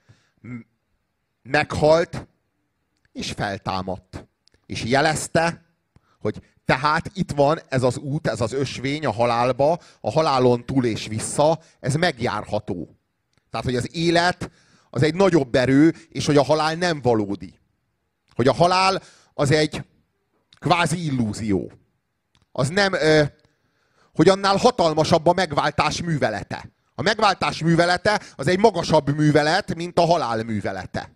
meghalt, és feltámadt. És jelezte, hogy tehát itt van ez az út, ez az ösvény a halálba, a halálon túl és vissza, ez megjárható. Tehát, hogy az élet az egy nagyobb erő, és hogy a halál nem valódi. Hogy a halál az egy kvázi illúzió. Az nem, hogy annál hatalmasabb a megváltás művelete. A megváltás művelete az egy magasabb művelet, mint a halál művelete.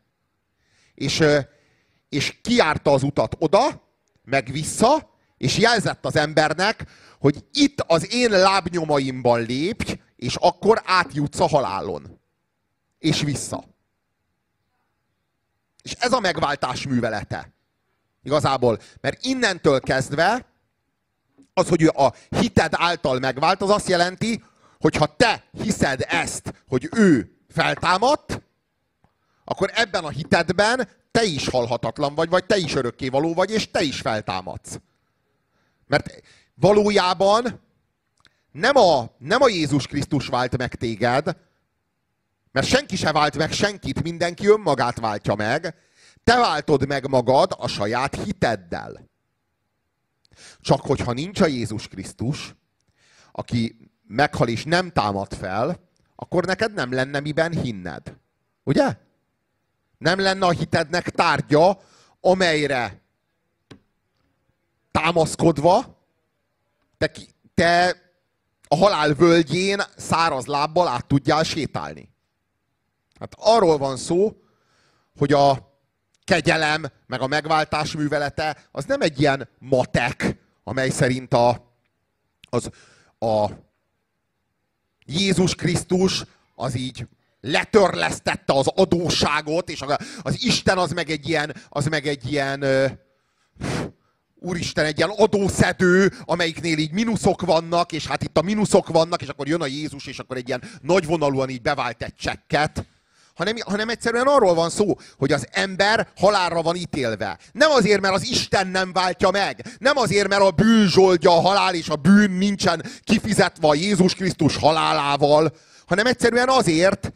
És kijárta az utat oda, meg vissza, és jelzett az embernek, hogy itt az én lábnyomaimban lépj, és akkor átjutsz a halálon. És vissza. És ez a megváltás művelete. Igazából. Mert innentől kezdve az, hogy a hited által megvált, az azt jelenti, hogy ha te hiszed ezt, hogy ő feltámadt, akkor ebben a hitedben te is halhatatlan vagy te is örökkévaló vagy, és te is feltámadsz. Mert valójában Nem a Jézus Krisztus vált meg téged, mert senki se vált meg senkit, mindenki önmagát váltja meg. Te váltod meg magad a saját hiteddel. Csak hogyha nincs a Jézus Krisztus, aki meghal és nem támad fel, akkor neked nem lenne miben hinned. Ugye? Nem lenne a hitednek tárgya, amelyre támaszkodva te a halál völgyén száraz lábbal át tudjál sétálni. Hát arról van szó, hogy a kegyelem, meg a megváltás művelete, az nem egy ilyen matek, amely szerint a Jézus Krisztus az így letörlesztette az adósságot, és az Isten az meg egy ilyen Úristen, egy ilyen adószedő, amelyiknél így mínuszok vannak, és hát itt a mínuszok vannak, és akkor jön a Jézus, és akkor egy ilyen nagyvonalúan így bevált egy csekket. Hanem egyszerűen arról van szó, hogy az ember halálra van ítélve. Nem azért, mert az Isten nem váltja meg. Nem azért, mert a bűn zsoldja a halál, és a bűn nincsen kifizetve a Jézus Krisztus halálával, hanem egyszerűen azért,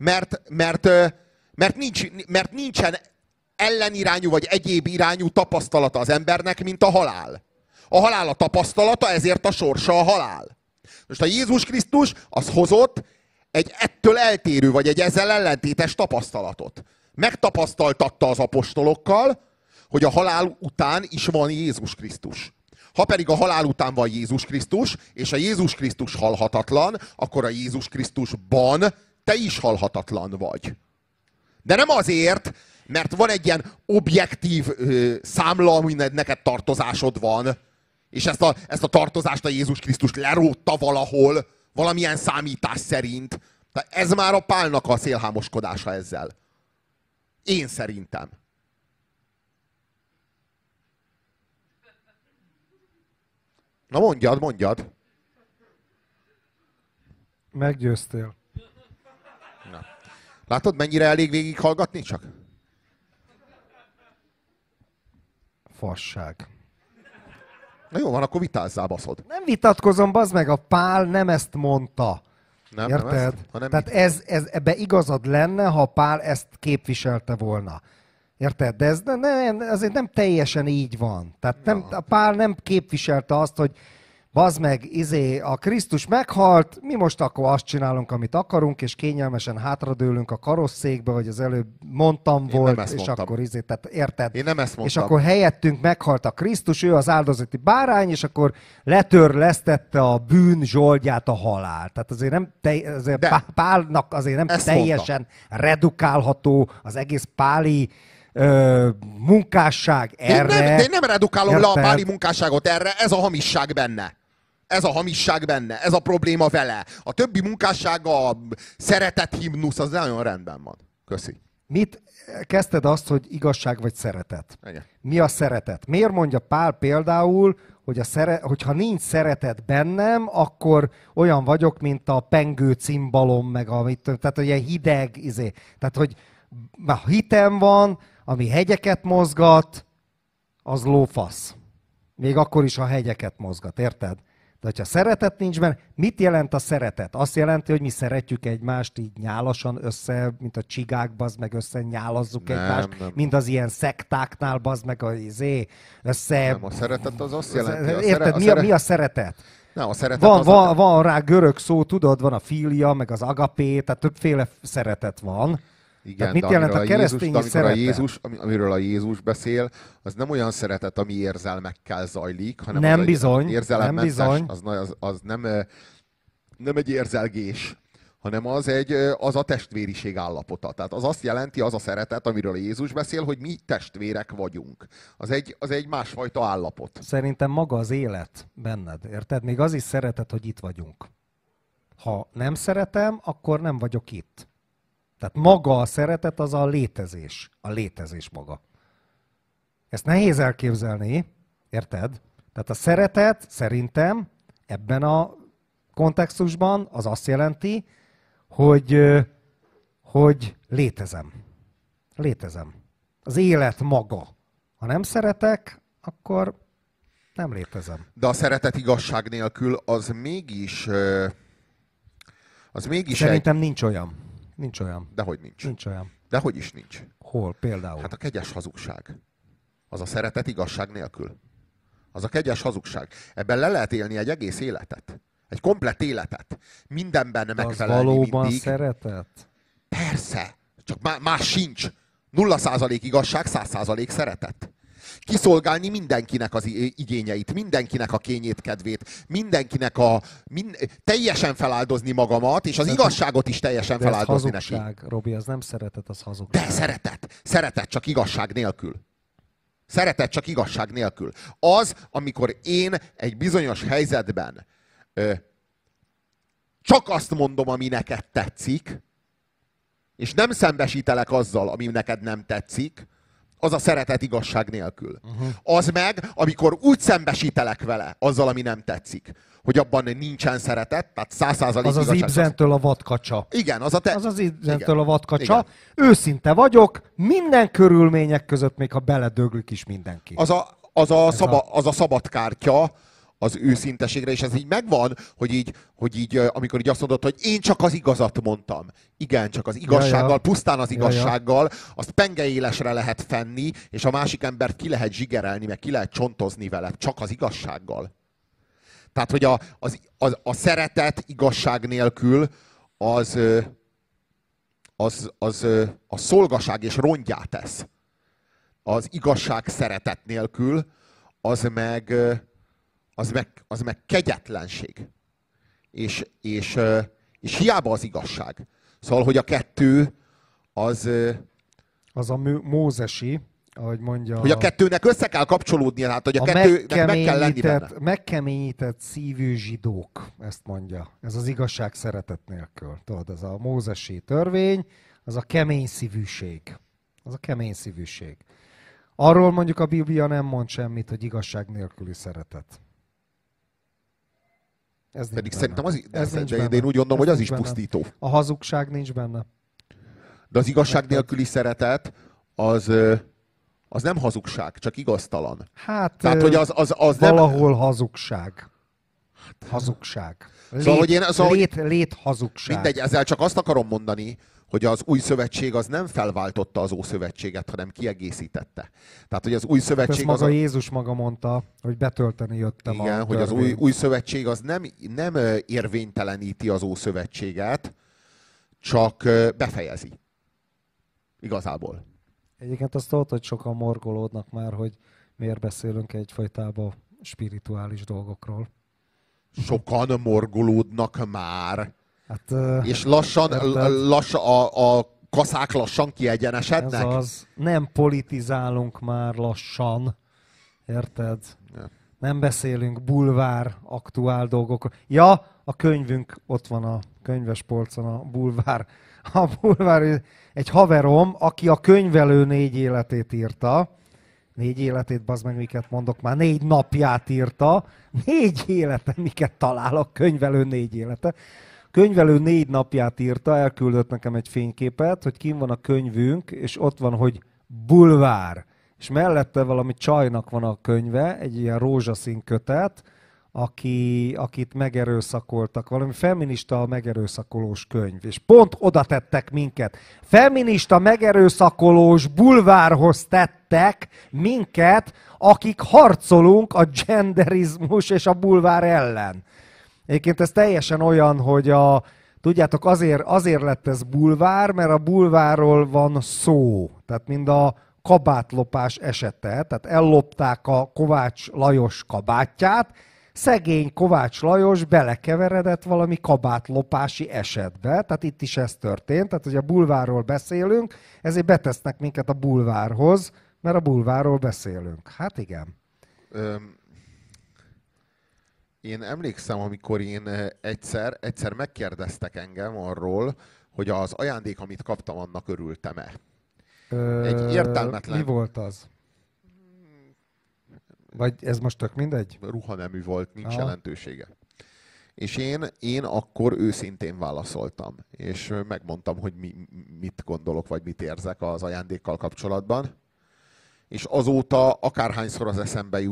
mert nincsen ellenirányú vagy egyéb irányú tapasztalata az embernek, mint a halál. A halál a tapasztalata, ezért a sorsa a halál. Most a Jézus Krisztus az hozott egy ettől eltérő, vagy egy ezzel ellentétes tapasztalatot. Megtapasztaltatta az apostolokkal, hogy a halál után is van Jézus Krisztus. Ha pedig a halál után van Jézus Krisztus, és a Jézus Krisztus halhatatlan, akkor a Jézus Krisztusban te is halhatatlan vagy. De nem azért, mert van egy ilyen objektív számla, amin neked tartozásod van, és ezt a tartozást a Jézus Krisztus lerótta valahol, valamilyen számítás szerint. Tehát ez már a Pálnak a szélhámoskodása ezzel. Én szerintem. Na mondjad. Meggyőztél. Na. Látod, mennyire elég végighallgatni csak? Fasság. Na jó van, akkor vitázzál, baszod. Nem vitatkozom, bazd meg, a Pál nem ezt mondta. Nem, érted? nem ezt, hanem Tehát ebbe igazad lenne, ha Pál ezt képviselte volna. Érted? De ez azért nem teljesen így van. Tehát a Pál nem képviselte azt, hogy bazd meg, a Krisztus meghalt, mi most akkor azt csinálunk, amit akarunk, és kényelmesen hátradőlünk a karosszékbe, hogy az előbb mondtam volt, és mondtam. akkor tehát érted? Én nem ezt mondtam. És akkor helyettünk meghalt a Krisztus, ő az áldozati bárány, és akkor letörlesztette a bűn zsoldját a halál. Tehát azért nem Pálnak azért nem teljesen redukálható az egész páli munkásság erre. De én nem redukálom le a páli munkásságot erre, ez a hamisság benne. Ez a hamisság benne, ez a probléma vele. A többi munkássága, a szeretet himnusz, az nagyon rendben van. Köszi. Mit kezdted azt, hogy igazság vagy szeretet? Igen. Mi a szeretet? Miért mondja Pál például, hogy hogyha nincs szeretet bennem, akkor olyan vagyok, mint a pengő cimbalom, meg tehát ilyen hideg, tehát hogy hitem van, ami hegyeket mozgat, az lófasz. Még akkor is, ha hegyeket mozgat, érted? De hogyha szeretet nincs benne, mit jelent a szeretet? Azt jelenti, hogy mi szeretjük egymást így nyálasan össze, mint a csigák, bazd meg, össze nyálazzuk egymást, mint az ilyen szektáknál, bazd meg össze... Nem, a szeretet az azt jelenti... Érted, mi a szeretet? Nem, a szeretet van rá görög szó, tudod, van a filia, meg az agapé, tehát többféle szeretet van. Igen, mit jelent a keresztény szeretet? Amiről a Jézus beszél, az nem olyan szeretet, ami érzelmekkel zajlik, hanem nem az bizony, érzelemmentes, nem bizony. Az nem egy érzelgés, hanem az a testvériség állapota. Tehát az azt jelenti, az a szeretet, amiről a Jézus beszél, hogy mi testvérek vagyunk. Az egy másfajta állapot. Szerintem maga az élet benned, érted? Még az is szeretet, hogy itt vagyunk. Ha nem szeretem, akkor nem vagyok itt. Tehát maga a szeretet az a létezés maga. Ezt nehéz elképzelni, érted? Tehát a szeretet szerintem ebben a kontextusban az azt jelenti, hogy létezem. Létezem. Az élet maga. Ha nem szeretek, akkor Nem létezem. De a szeretet igazság nélkül az mégis... Szerintem nincs olyan. Nincs olyan. Dehogy nincs. Nincs olyan. Dehogy is nincs. Hol például? Hát a kegyes hazugság. Az a szeretet igazság nélkül. Az a kegyes hazugság. Ebben le lehet élni egy egész életet. Egy komplett életet. Mindenben megfelelni az valóban mindig. szeretet? Persze. Csak más sincs. 0% igazság, 100% szeretet. Kiszolgálni mindenkinek az igényeit, mindenkinek a kényét, kedvét, mindenkinek teljesen feláldozni magamat, és az igazságot is teljesen feláldozni neki. Ez hazugság, Robi, az nem szeretet, az hazugság. De szeretet. Szeretet csak igazság nélkül. Szeretet csak igazság nélkül. Az, amikor én egy bizonyos helyzetben csak azt mondom, ami neked tetszik, és nem szembesítelek azzal, ami neked nem tetszik, az a szeretet igazság nélkül. Az meg, amikor úgy szembesítelek vele azzal, ami nem tetszik, hogy abban nincsen szeretet, tehát 100% igazság. Az az Ibzentől a vadkacsa. Igen, az az Ibzentől a vadkacsa. Őszinte vagyok, minden körülmények között, még ha beledöglik is mindenki. Az a szabad kártya az őszinteségre, és ez így megvan, hogy így amikor így azt mondod, hogy én csak az igazat mondtam. Igen, csak az igazsággal, pusztán az igazsággal, azt pengeélesre lehet fenni, és a másik embert ki lehet zsigerelni, meg ki lehet csontozni vele, csak az igazsággal. Tehát, hogy a szeretet igazság nélkül az a szolgaság és rongyá tesz. Az igazság szeretet nélkül az meg kegyetlenség. És hiába az igazság. Szóval, hogy a kettő az... Az a mózesi, ahogy mondja... Hogy a kettőnek össze kell kapcsolódnia, tehát hogy a kettőnek meg kell lenni benne. Megkeményített szívű zsidók, ezt mondja. Ez az igazság szeretet nélkül. Tudod, ez a mózesi törvény, az a kemény szívűség. Az a kemény szívűség. Arról mondjuk a Biblia nem mond semmit, hogy igazság nélküli szeretet. Ez pedig szerintem de én úgy gondolom, hogy az is pusztító. A hazugság nincs benne. De az igazság nélküli szeretet az nem hazugság, csak igaztalan. Hát tehát, hogy az valahol nem... hazugság. Hazugság. Lét hazugság. Mindegy, ezzel csak azt akarom mondani, hogy az új szövetség az nem felváltotta az ószövetséget, hanem kiegészítette. Tehát, hogy az új szövetség... Ezt maga Jézus maga mondta, hogy betölteni jöttem. Igen, hogy az új szövetség az nem érvényteleníti az ószövetséget, csak befejezi. Igazából. Egyébként azt tudod, hogy sokan morgolódnak már, hogy miért beszélünk egyfajtában spirituális dolgokról. Sokan morgolódnak már. Hát, és lassan a kaszák lassan kiegyenesednek? Ez az. Nem politizálunk már lassan. Érted? Ja. Nem beszélünk bulvár, aktuál dolgokról. Ja, a könyvünk ott van a könyvespolcon, a bulvár. A bulvár egy haverom, aki a Könyvelő 4 életét írta. 4 életét, bazd meg, miket mondok már, 4 napját írta. 4 élete, miket találok, Könyvelő 4 élete. Könyvelő 4 napját írta, elküldött nekem egy fényképet, hogy kim van a könyvünk, és ott van, hogy bulvár. És mellette valami csajnak van a könyve, egy ilyen rózsaszín kötet, akit megerőszakoltak, valami feminista megerőszakolós könyv. És pont oda tettek minket. Feminista megerőszakolós bulvárhoz tettek minket, akik harcolunk a genderizmus és a bulvár ellen. Egyébként ez teljesen olyan, hogy tudjátok, azért lett ez bulvár, mert a bulvárról van szó. Tehát mind a kabátlopás esete. Tehát ellopták a Kovács Lajos kabátját, szegény Kovács Lajos belekeveredett valami kabátlopási esetbe. Tehát itt is ez történt. Tehát, hogy a bulvárról beszélünk, ezért betesznek minket a bulvárhoz, mert a bulvárról beszélünk. Hát igen. Én emlékszem, amikor én egyszer megkérdeztek engem arról, hogy az ajándék, amit kaptam, annak örültem-e. Egy értelmetlen... Mi volt az? Vagy ez most tök mindegy? Ruhanemű volt, nincs jelentősége. És én akkor őszintén válaszoltam. És megmondtam, hogy mit gondolok, vagy mit érzek az ajándékkal kapcsolatban. És azóta akárhányszor az eszembe jut,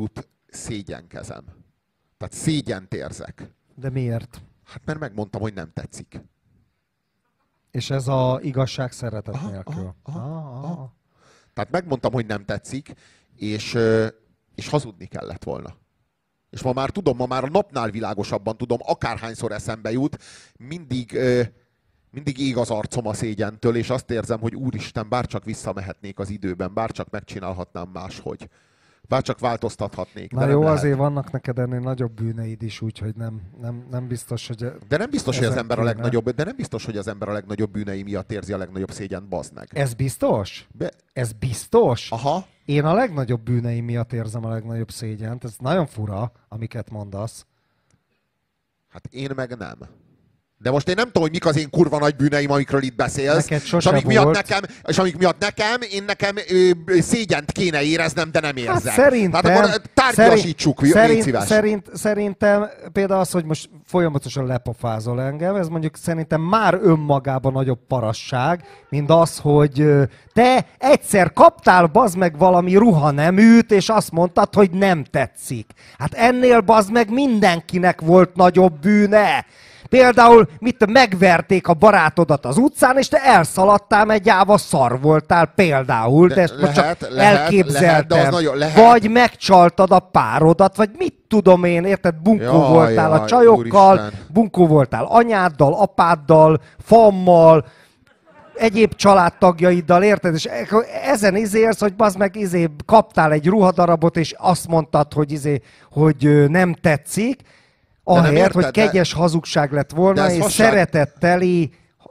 szégyenkezem. Tehát szégyent érzek. De miért? Hát mert megmondtam, hogy nem tetszik. És ez a igazság szeretet nélkül. Tehát megmondtam, hogy nem tetszik, és hazudni kellett volna. És ma már tudom, ma már a napnál világosabban tudom, akárhányszor eszembe jut, mindig ég az arcom a szégyentől, és azt érzem, hogy úristen, bárcsak visszamehetnék az időben, bárcsak megcsinálhatnám máshogy. Bárcsak változtathatnék. Na jó, azért vannak neked ennél nagyobb bűneid is, úgyhogy nem biztos, hogy... De nem biztos, hogy az ember a legnagyobb, de nem biztos, hogy az ember a legnagyobb bűnei miatt érzi a legnagyobb szégyent, bazd meg. Ez biztos? Ez biztos? Aha. Én a legnagyobb bűneim miatt érzem a legnagyobb szégyent. Ez nagyon fura, amiket mondasz. Hát én meg nem. De most én nem tudom, hogy mik az én kurva nagy bűneim, amikről itt beszélsz, és amik miatt nekem szégyent kéne éreznem, de nem érzem. Hát szerintem, tehát akkor tárgyasítsuk, légy szíves. Szerintem például az, hogy most folyamatosan lepofázol engem, ez mondjuk szerintem már önmagában nagyobb parasság, mint az, hogy te egyszer kaptál bazd meg valami ruhaneműt, és azt mondtad, hogy nem tetszik. Hát ennél bazd meg mindenkinek volt nagyobb bűne. Például megverték a barátodat az utcán, és te elszaladtál, egy gyáva szar voltál például, de ezt most csak elképzeltem. Vagy megcsaltad a párodat, vagy mit tudom én, érted? Bunkó voltál a csajokkal, úristen. Bunkó voltál anyáddal, apáddal, fammal, egyéb családtagjaiddal, érted? És ezen izélsz, hogy bazd meg kaptál egy ruhadarabot, és azt mondtad, hogy nem tetszik, ahelyett, hogy kegyes hazugság lett volna, és szeretetteli...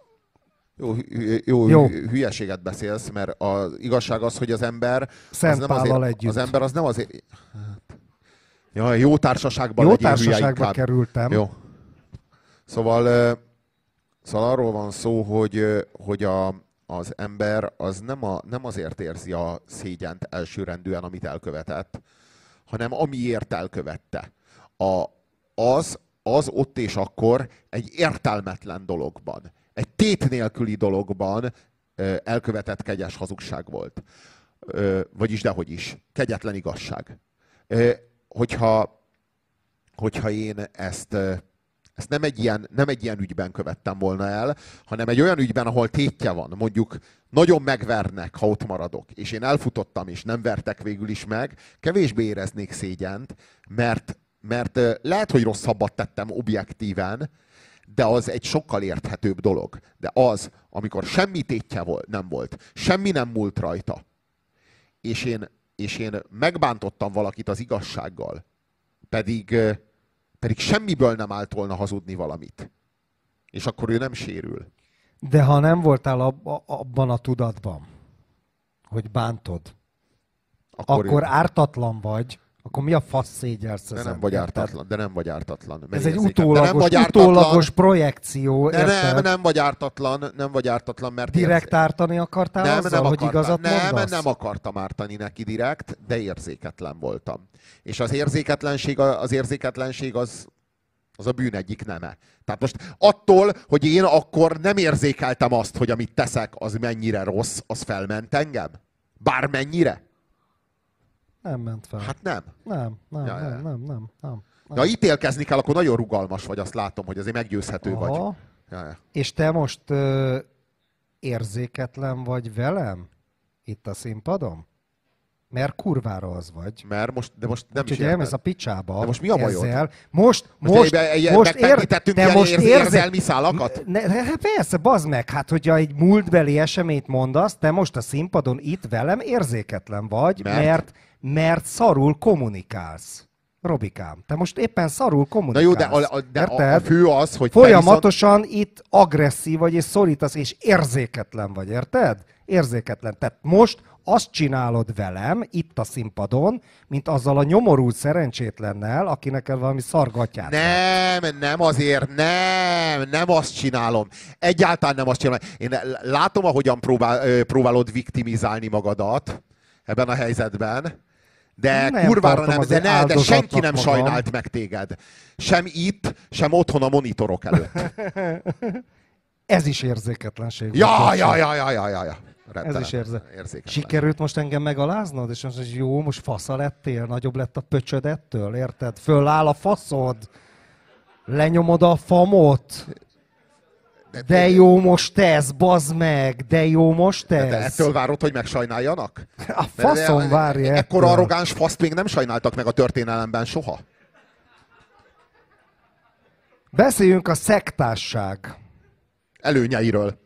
Jó, hülyeséget beszélsz, mert az igazság az, hogy az ember... Az ember az nem azért... Ja, jó társaságban legyél hülye inkább. Jó társaságban kerültem. Jó. Szóval arról van szó, hogy az ember az nem azért érzi a szégyent elsőrendűen, amit elkövetett, hanem amiért elkövette. Az ott és akkor egy értelmetlen dologban, egy tét nélküli dologban elkövetett kegyes hazugság volt. Vagyis dehogy is. Kegyetlen igazság. Hogyha én ezt nem egy ilyen ügyben követtem volna el, hanem egy olyan ügyben, ahol tétje van, mondjuk nagyon megvernek, ha ott maradok, és én elfutottam, és nem vertek végül is meg, kevésbé éreznék szégyent, mert lehet, hogy rosszabbat tettem objektíven, de az egy sokkal érthetőbb dolog. De az, amikor semmi tétje nem volt, semmi nem múlt rajta, és én megbántottam valakit az igazsággal, pedig semmiből nem állt volna hazudni valamit. És akkor ő nem sérül. De ha nem voltál abban a tudatban, hogy bántod, akkor ártatlan vagy, akkor mi a fasz szégyelsz ezen? De nem vagy ártatlan. Ez egy utólagos projekció, nem vagy ártatlan, mert... Direkt ártani akartál hogy igazat mondasz? Nem akartam ártani neki direkt, de érzéketlen voltam. És az érzéketlenség az a bűn egyik neme. Tehát most attól, hogy én akkor nem érzékeltem azt, hogy amit teszek, az mennyire rossz, az felment engem? Bármennyire? Nem ment fel. Hát nem. Nem. Ha ítélkezni kell, akkor nagyon rugalmas vagy, azt látom, hogy azért meggyőzhető vagy. Ja. És te most érzéketlen vagy velem? Itt a színpadon? Mert kurvára az vagy. De most nem is érted. Elmész a picsába. De most mi a bajod? Ezzel. Most érzelmi szálakat? Persze, bazd meg. Hát, hogyha egy múltbeli eseményt mondasz, te most a színpadon itt velem érzéketlen vagy, mert szarul kommunikálsz. Robikám, te most éppen szarul kommunikálsz. Na jó, de a fő az, hogy folyamatosan itt agresszív vagy, és szorítasz, és érzéketlen vagy, érted? Érzéketlen. Tehát most azt csinálod velem, itt a színpadon, mint azzal a nyomorult szerencsétlennel, aki neked valami szargatját. Nem azt csinálom. Egyáltalán nem azt csinálom. Én látom, ahogyan próbálod viktimizálni magadat ebben a helyzetben, de nem kurvára nem, de senki nem sajnált meg téged. Sem itt, sem otthon a monitorok előtt. Ez is érzéketlenség. Ja. Ez is érzéketlen. Sikerült most engem megaláznod? És most jó, most fasza lettél? Nagyobb lett a pöcsöd ettől, érted? Föláll a faszod? Lenyomod a famot? De jó most ez, bazd meg! De jó most ez! De ettől várod, hogy megsajnáljanak? A faszom várja ettől. Ekkora arrogáns faszt még nem sajnáltak meg a történelemben soha. Beszéljünk a szektásság Előnyeiről.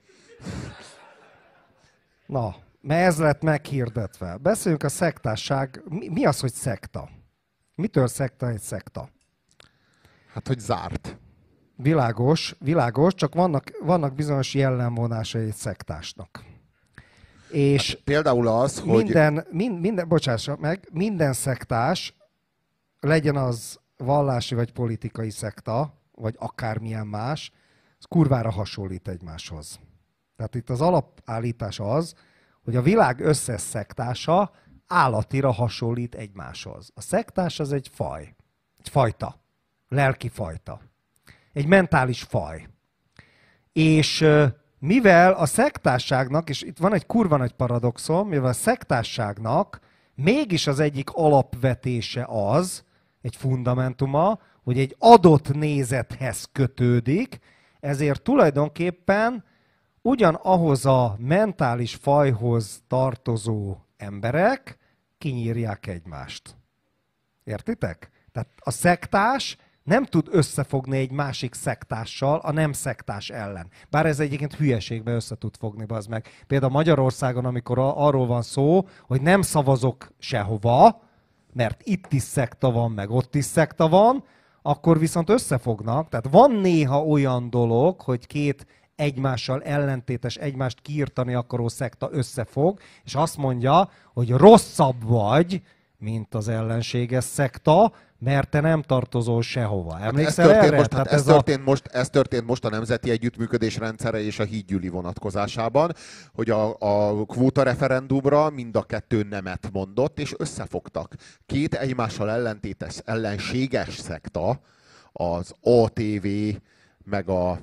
Na, mert ez lett meghirdetve. Beszéljünk a szektásság. Mi az, hogy szekta? Mitől szekta egy szekta? Hát, hogy zárt. Világos, csak vannak bizonyos jellemvonásai egy szektásnak. És hát például az, hogy... bocsássa meg, minden szektás, legyen az vallási vagy politikai szekta, vagy akármilyen más, az kurvára hasonlít egymáshoz. Tehát itt az alapállítás az, hogy a világ összes szektása állatira hasonlít egymáshoz. A szektás az egy faj, egy fajta, lelki fajta, egy mentális faj. És mivel a szektásságnak, és itt van egy kurva nagy paradoxon, mivel a szektásságnak mégis az egyik alapvetése az, egy fundamentuma, hogy egy adott nézethez kötődik, ezért tulajdonképpen ugyanahhoz a mentális fajhoz tartozó emberek kinyírják egymást. Értitek? Tehát a szektás nem tud összefogni egy másik szektással a nem szektás ellen. Bár ez egyébként hülyeségben össze tud fogni, bazd meg. Például Magyarországon, amikor arról van szó, hogy nem szavazok sehova, mert itt is szekta van, meg ott is szekta van, akkor viszont összefognak. Tehát van néha olyan dolog, hogy két egymással ellentétes, egymást kiirtani akaró szekta összefog, és azt mondja, hogy rosszabb vagy, mint az ellenséges szekta, mert te nem tartozol sehova. Emlékszel erre? Ez történt most a Nemzeti Együttműködés rendszere és a hídgyűli vonatkozásában, hogy a kvóta referendumra mind a kettő nemet mondott, és összefogtak. Két egymással ellentétes, ellenséges szekta, az ATV, meg a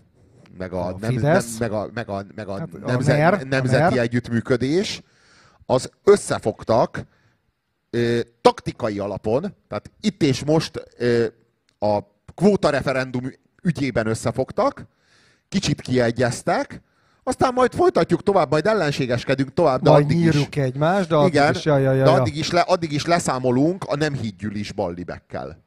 Nemzeti Együttműködés, az összefogtak taktikai alapon, tehát itt és most a kvóta referendum ügyében összefogtak, kicsit kiegyeztek, aztán majd folytatjuk tovább, majd ellenségeskedünk tovább, de majd addig nyírjuk egymást, de addig igen, is, de addig is leszámolunk a nem hídgyűlis ballibekkel.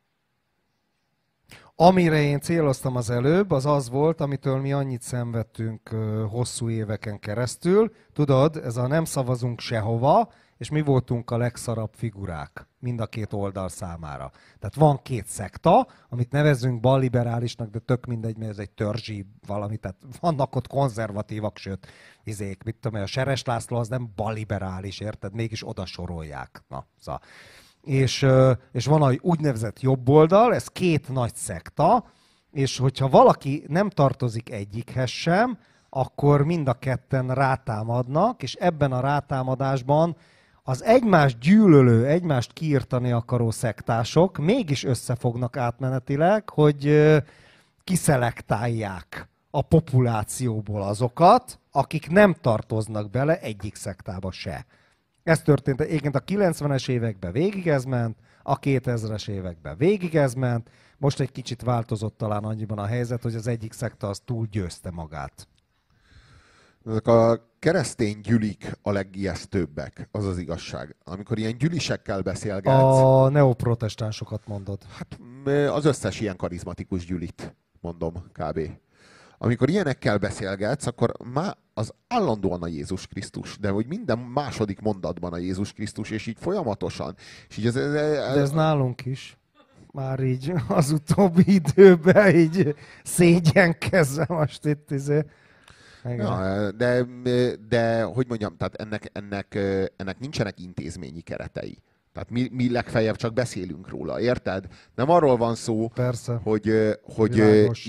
Amire én céloztam az előbb, az az volt, amitől mi annyit szenvedtünk hosszú éveken keresztül. Tudod, ez a nem szavazunk sehova, és mi voltunk a legszarabb figurák mind a két oldal számára. Tehát van két szekta, amit nevezünk balliberálisnak, de tök mindegy, mert ez egy törzsi valami, tehát vannak ott konzervatívak, sőt, mit tudom, a Seres László az nem balliberális, érted? Mégis oda sorolják. Na, szóval. És van egy úgynevezett jobb oldal, ez két nagy szekta, és hogyha valaki nem tartozik egyikhez sem, akkor mind a ketten rátámadnak, és ebben a rátámadásban az egymást gyűlölő, egymást kiirtani akaró szektások mégis összefognak átmenetileg, hogy kiszelektálják a populációból azokat, akik nem tartoznak bele egyik szektába se. Ez történt egyébként a 90-es években végig ez ment, a 2000-es években végig ez ment, most egy kicsit változott talán annyiban a helyzet, hogy az egyik szekta az túl győzte magát. Ezek a keresztény gyülik a legijesztőbbek, az az igazság. Amikor ilyen gyülisekkel beszélgetsz... A neoprotestánsokat mondod. Hát az összes ilyen karizmatikus gyülit, mondom kb. Amikor ilyenekkel beszélgetsz, akkor már az állandóan a Jézus Krisztus, de hogy minden második mondatban a Jézus Krisztus, és így folyamatosan. És így de ez nálunk is. Már így az utóbbi időben így szégyenkezve most itt Ja, de hogy mondjam, tehát ennek nincsenek intézményi keretei. Tehát mi legfeljebb csak beszélünk róla, érted? Nem arról van szó, persze, hogy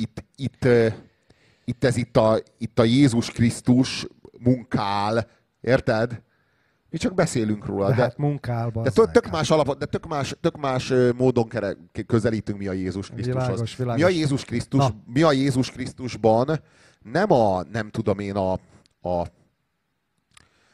itt a Jézus Krisztus munkál, érted? Mi csak beszélünk róla. De hát munkál, de tök más alapot, de tök más módon közelítünk mi a Jézus Krisztushoz. Világos. Mi a Jézus Krisztusban nem tudom én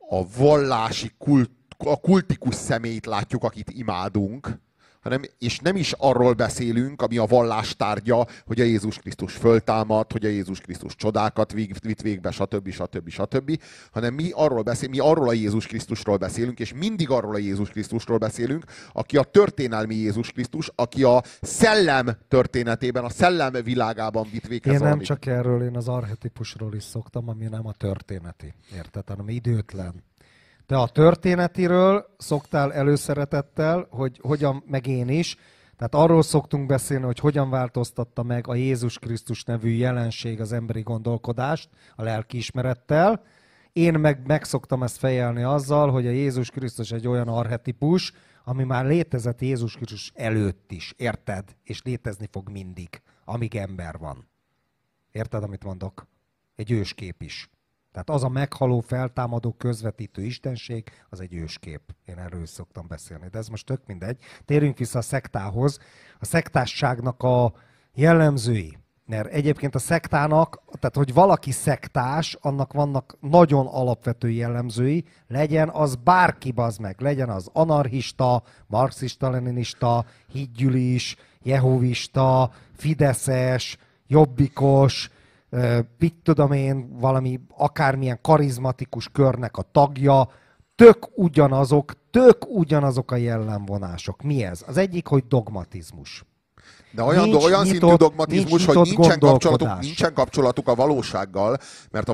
a vallási a kultikus személyt látjuk, akit imádunk, és nem is arról beszélünk, ami a vallás tárgya, hogy a Jézus Krisztus föltámad, hogy a Jézus Krisztus csodákat vitt végbe, stb. Hanem mi arról a Jézus Krisztusról beszélünk, és mindig arról a Jézus Krisztusról beszélünk, aki a történelmi Jézus Krisztus, aki a szellem történetében, a szellem világában vitt véghez. Én nem csak erről, én az archetipusról is szoktam, ami nem a történeti, érted, hanem időtlen. Te a történetiről szoktál előszeretettel, hogy hogyan, meg én is, tehát arról szoktunk beszélni, hogy hogyan változtatta meg a Jézus Krisztus nevű jelenség az emberi gondolkodást a lelkiismerettel. Én meg szoktam ezt fejelni azzal, hogy a Jézus Krisztus egy olyan archetipus, ami már létezett Jézus Krisztus előtt is, érted? És létezni fog mindig, amíg ember van. Érted, amit mondok? Egy őskép is. Tehát az a meghaló, feltámadó, közvetítő istenség, az egy őskép. Én erről is szoktam beszélni, de ez most tök mindegy. Térjünk vissza a szektához. A szektásságnak a jellemzői. Mert egyébként a szektának, tehát hogy valaki szektás, annak vannak nagyon alapvető jellemzői, legyen az bárki, bazd meg, legyen az anarchista, marxista-leninista, hídgyűlis, jehovista, fideszes, jobbikos, mit tudom én, valami akármilyen karizmatikus körnek a tagja, tök ugyanazok a jellemvonások. Mi ez? Az egyik, hogy dogmatizmus. De olyan szintű dogmatizmus, hogy nincsen kapcsolatuk a valósággal, mert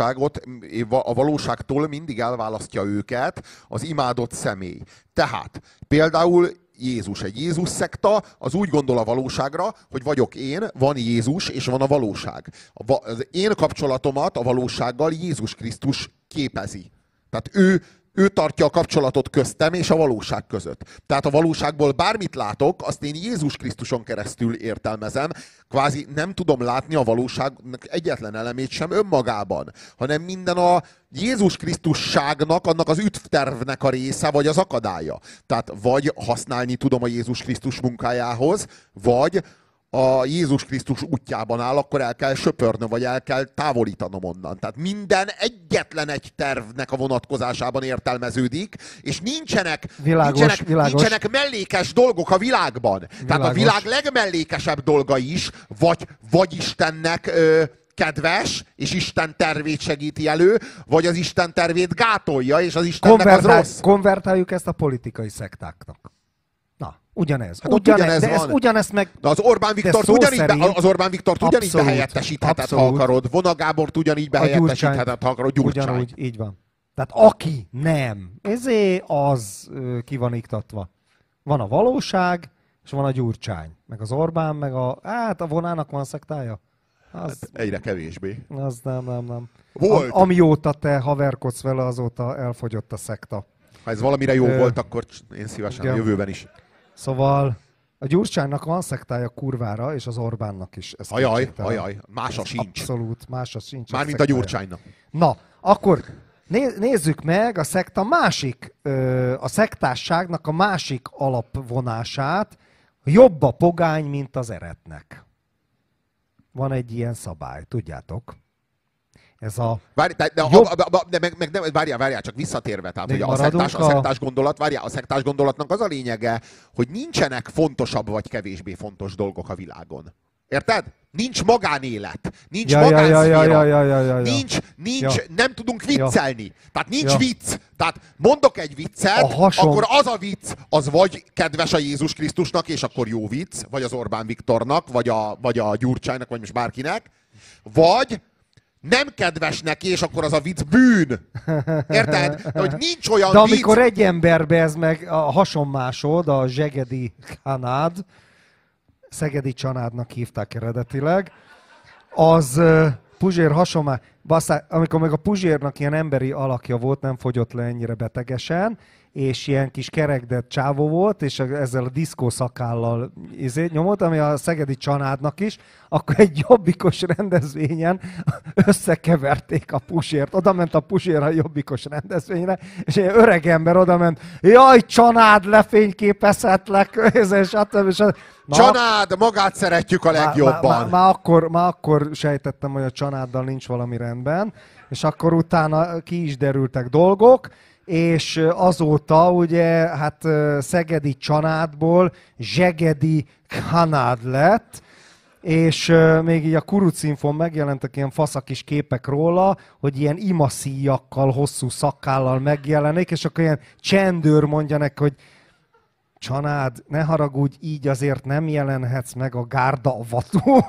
a valóságtól mindig elválasztja őket az imádott személy. Tehát például Jézus, egy Jézus szekta, az úgy gondol a valóságra, hogy vagyok én, van Jézus, és van a valóság. Az én kapcsolatomat a valósággal Jézus Krisztus képezi. Tehát ő tartja a kapcsolatot köztem és a valóság között. Tehát a valóságból bármit látok, azt én Jézus Krisztuson keresztül értelmezem. Kvázi nem tudom látni a valóságnak egyetlen elemét sem önmagában, hanem minden a Jézus Krisztusságnak, annak az üdvtervnek a része, vagy az akadálya. Tehát vagy használni tudom a Jézus Krisztus munkájához, vagy a Jézus Krisztus útjában áll, akkor el kell söpörnöm, vagy el kell távolítanom onnan. Tehát minden egyetlen egy tervnek a vonatkozásában értelmeződik, és nincsenek mellékes dolgok a világban. Tehát a világ legmellékesebb dolga is, vagy Istennek kedves, és Isten tervét segíti elő, vagy az Isten tervét gátolja, és az Istennek az rossz. Konvertáljuk ezt a politikai szektáknak. Ugyanez. Hát ugyanez van. Ugyanezt meg... De az Orbán Viktort ugyanígy behelyettesítheted, ha akarod. Vona Gábort ugyanígy behelyettesítheted, ha akarod. Gyurcsány. Ugyanúgy, így van. Tehát aki nem, az ki van iktatva. Van a valóság, és van a Gyurcsány. Meg az Orbán, meg a Vonának van szektája. Hát egyre kevésbé. Az nem. Volt. Amióta te haverkodsz vele, azóta elfogyott a szekta. Ha ez valamire jó volt, akkor én szívesen a jövőben is. Szóval a Gyurcsánynak van szektája kurvára, és az Orbánnak is. Ajaj, mása sincs. Abszolút, mása sincs. Mármint a Gyurcsánynak. Na, akkor nézzük meg a szekta a szektásságnak a másik alapvonását. Jobb a pogány, mint az eretnek. Van egy ilyen szabály, tudjátok? Ez a... Várjál, csak visszatérve, tehát, hogy a szektás gondolat, a szektás gondolatnak az a lényege, hogy nincsenek fontosabb vagy kevésbé fontos dolgok a világon. Érted? Nincs magánélet, nincs magánszféra, nem tudunk viccelni. Tehát nincs vicc. Tehát mondok egy viccet, akkor az a vicc, az vagy kedves a Jézus Krisztusnak, és akkor jó vicc, vagy az Orbán Viktornak, vagy a Gyurcsánynak, vagy most bárkinek, vagy nem kedves neki, és akkor az a vicc bűn. Érted? De hogy nincs olyan vicc. De amikor egy emberbe ez meg a hasonmásod, a Zsegedi Csanád, Szegedi Csanádnak hívták eredetileg, az Puzsér hasonlás, amikor meg a Puzsérnak ilyen emberi alakja volt, nem fogyott le ennyire betegesen, és ilyen kis kerekdett csávó volt, és ezzel a diszkószakállal nyomott, ami a Szegedi Csanádnak is, akkor egy jobbikos rendezvényen összekeverték a Puzsért. Oda ment a Puzsér a jobbikos rendezvényre, és egy öreg ember oda ment, jaj, Csanád, lefényképezhetlek, Csanád, magát szeretjük a legjobban. Már akkor sejtettem, hogy a Csanáddal nincs valami rendben, És akkor utána ki is derültek dolgok, és azóta ugye hát Szegedi Csanádból Zsegedi Kanád lett, és még így a Kurucinfon megjelentek ilyen faszakis képek róla, hogy ilyen imaszíjakkal, hosszú szakállal megjelenik, és akkor ilyen csendőr mondja neki, hogy Csanád, ne haragudj, így azért nem jelenhetsz meg a gárdavató.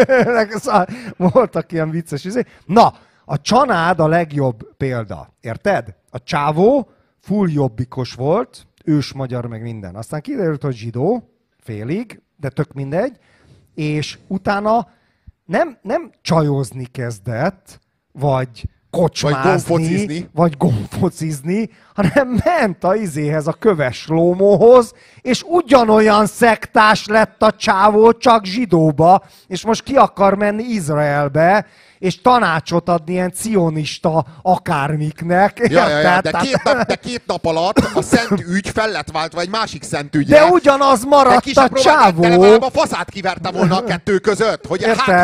Voltak ilyen vicces izé. Na, a Csanád a legjobb példa, érted? A csávó full jobbikos volt, ős magyar meg minden. Aztán kiderült, hogy zsidó, félig, de tök mindegy, és utána nem csajozni kezdett, vagy kocsmázni, vagy gomfocizni, hanem ment a izéhez, a köves lómóhoz, és ugyanolyan szektás lett a csávó, csak zsidóba, és most ki akar menni Izraelbe, és tanácsot adni ilyen cionista akármiknek. Ja, de két nap alatt a szent ügy fel lett váltva egy másik szent ügyre. De ugyanaz maradt a csávó. De legalább a faszát kiverte volna a kettő között. Hogy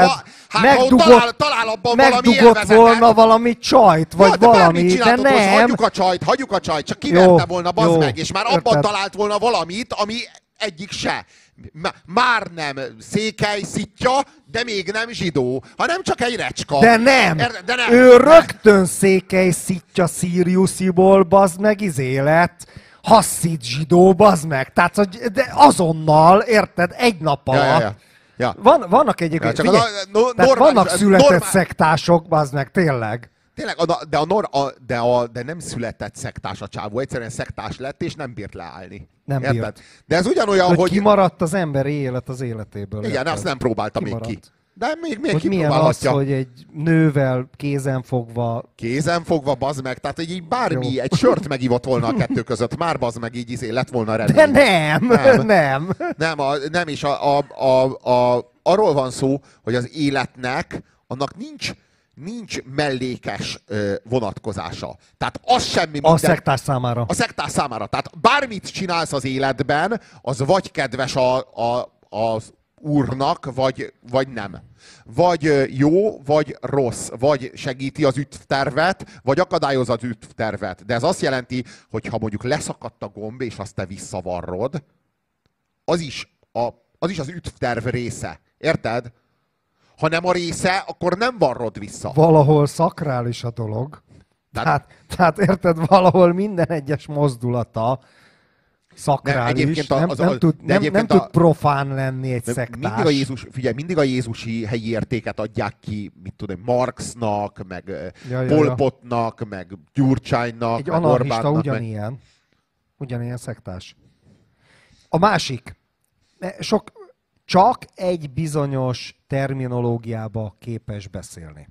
talál abban valami élvezetet. Volna valami csajt, vagy valami, de nem. Hagyjuk a csajt, csak kiverte volna, bazd meg, és már abban talált volna valamit, ami egyik se. Már nem székely szitja, de még nem zsidó, hanem csak egy recska. De nem! Ő rögtön székely szitja Szíriusziból, bazd meg, lett hasszid zsidó, bazd meg. Tehát de azonnal, érted, egy nap alatt. Ja. Vannak egyébként, vannak született szektások, bazd meg, tényleg. Tényleg, de nem született szektás a csávó, egyszerűen szektás lett, és nem bírt leállni. Nem bírt. De ez ugyanolyan, hogy... kimaradt az emberi élet az életéből. Igen, azt nem próbálta még ki. De még hogy kipróbálhatja. Milyen az, hogy egy nővel kézenfogva... Kézenfogva, bazd meg, tehát egy bármi, jó. Egy sört megivott volna a kettő között, már bazd meg így lett volna remény. De nem. Nem, és arról van szó, hogy az életnek, annak nincs mellékes vonatkozása. Tehát az semmi minden... A szektás számára. A szektás számára. Tehát bármit csinálsz az életben, az vagy kedves az úrnak, vagy nem. Vagy jó, vagy rossz. Vagy segíti az ütvtervet, vagy akadályoz az ütvtervet. De ez azt jelenti, hogy ha mondjuk leszakadt a gomb, és azt te visszavarrod, az is az ütvterv része. Érted? Ha nem a része, akkor nem varrod vissza. Valahol szakrális a dolog. Tehát érted, valahol minden egyes mozdulata szakrális. Nem tud profán lenni egy szektás. Mindig a jézusi helyi értéket adják ki, mit tudom, Marxnak, meg Pol Potnak, meg Gyurcsánynak, egy meg anarchista Orbánnak. Ugyanilyen szektás. A másik. Csak egy bizonyos terminológiába képes beszélni.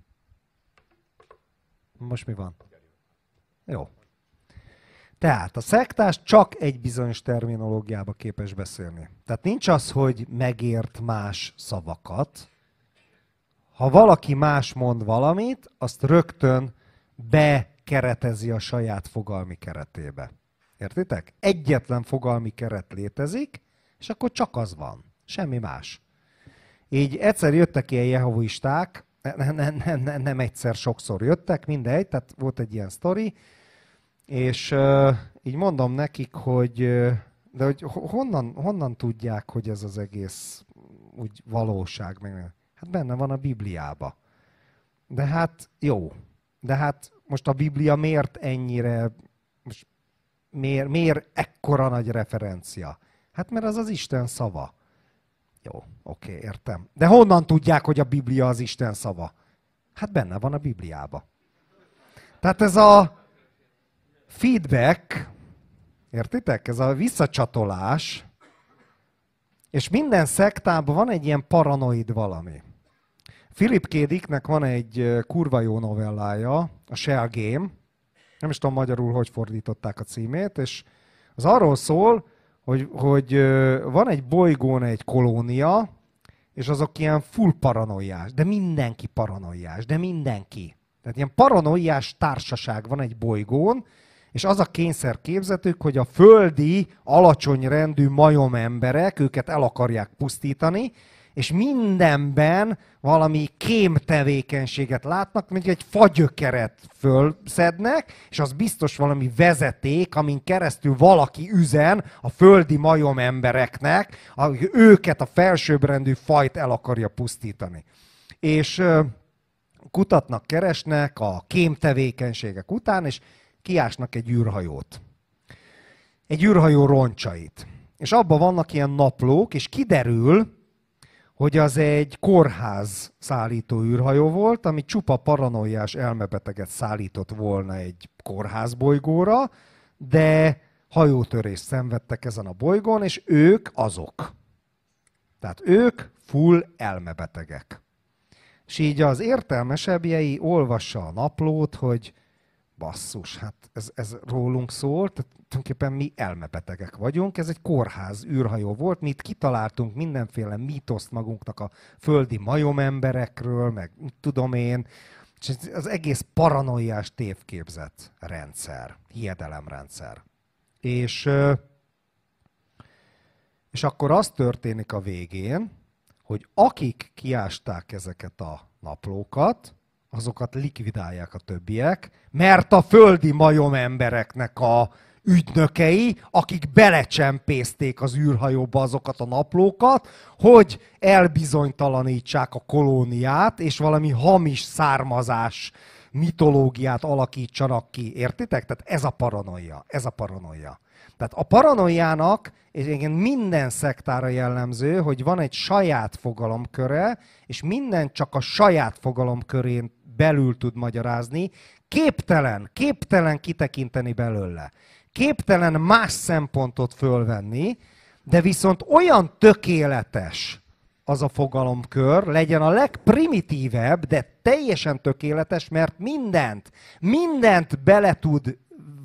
Most mi van? Jó. Tehát a szektás csak egy bizonyos terminológiába képes beszélni. Tehát nincs az, hogy megért más szavakat. Ha valaki más mond valamit, azt rögtön bekeretezi a saját fogalmi keretébe. Értitek? Egyetlen fogalmi keret létezik, és akkor csak az van. Semmi más. Így egyszer jöttek ilyen jehovisták, nem egyszer, sokszor jöttek, mindegy, tehát volt egy ilyen sztori, és így mondom nekik, de hogy honnan tudják, hogy ez az egész úgy valóság? Hát benne van a Bibliába. De hát jó. De hát most a Biblia miért ennyire, miért ekkora nagy referencia? Hát mert az az Isten szava. Jó, oké, értem. De honnan tudják, hogy a Biblia az Isten szava? Hát benne van a Bibliába. Tehát ez a feedback, értitek? Ez a visszacsatolás, és minden szektában van egy ilyen paranoid valami. Philip K. Dicknek van egy kurva jó novellája, a Shell Game, nem is tudom magyarul, hogy fordították a címét, és az arról szól, hogy van egy bolygón egy kolónia, és azok ilyen full paranoiás, de mindenki paranoiás, de mindenki. Tehát ilyen paranoiás társaság van egy bolygón, és az a kényszer képzetük, hogy a földi, alacsony rendű majom emberek őket el akarják pusztítani, és mindenben valami kém tevékenységet látnak, mondjuk egy fagyökeret fölszednek, és az biztos valami vezeték, amin keresztül valaki üzen a földi majom embereknek, őket, a felsőbbrendű fajt el akarja pusztítani. És kutatnak, keresnek a kém tevékenységek után, és kiásnak egy űrhajót. Egy űrhajó roncsait. És abban vannak ilyen naplók, és kiderül, hogy az egy kórház szállító űrhajó volt, ami csupa paranoiás elmebeteget szállított volna egy kórházbolygóra, de hajótörést szenvedtek ezen a bolygón, és ők azok. Tehát ők full elmebetegek. És így az értelmesebbjei olvassa a naplót, hogy basszus, hát ez rólunk szól, tehát tulajdonképpen mi elmebetegek vagyunk, ez egy kórház űrhajó volt, mi itt kitaláltunk mindenféle mítoszt magunknak a földi majomemberekről, meg tudom én, és az egész paranoiás tévképzett rendszer, hiedelemrendszer. És akkor az történik a végén, hogy akik kiásták ezeket a naplókat, azokat likvidálják a többiek, mert a földi majomembereknek a ügynökei, akik belecsempészték az űrhajóba azokat a naplókat, hogy elbizonytalanítsák a kolóniát, és valami hamis származás mitológiát alakítsanak ki. Értitek? Tehát ez a paranoia. Ez a paranoia. Tehát a paranoiának, és igen, minden szektára jellemző, hogy van egy saját fogalomköre, és minden csak a saját fogalomkörén belül tud magyarázni, képtelen kitekinteni belőle. Képtelen más szempontot fölvenni, de viszont olyan tökéletes az a fogalomkör, legyen a legprimitívebb, de teljesen tökéletes, mert mindent bele tud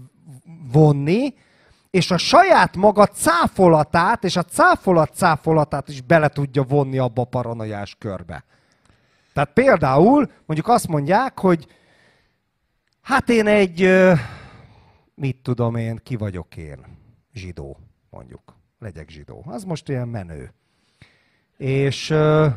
vonni, és a saját maga cáfolatát, és a cáfolatát is bele tudja vonni abba a paranoiás körbe. Tehát például mondjuk azt mondják, hogy hát én egy, mit tudom én, ki vagyok én? Zsidó, mondjuk. Legyek zsidó. Az most ilyen menő. És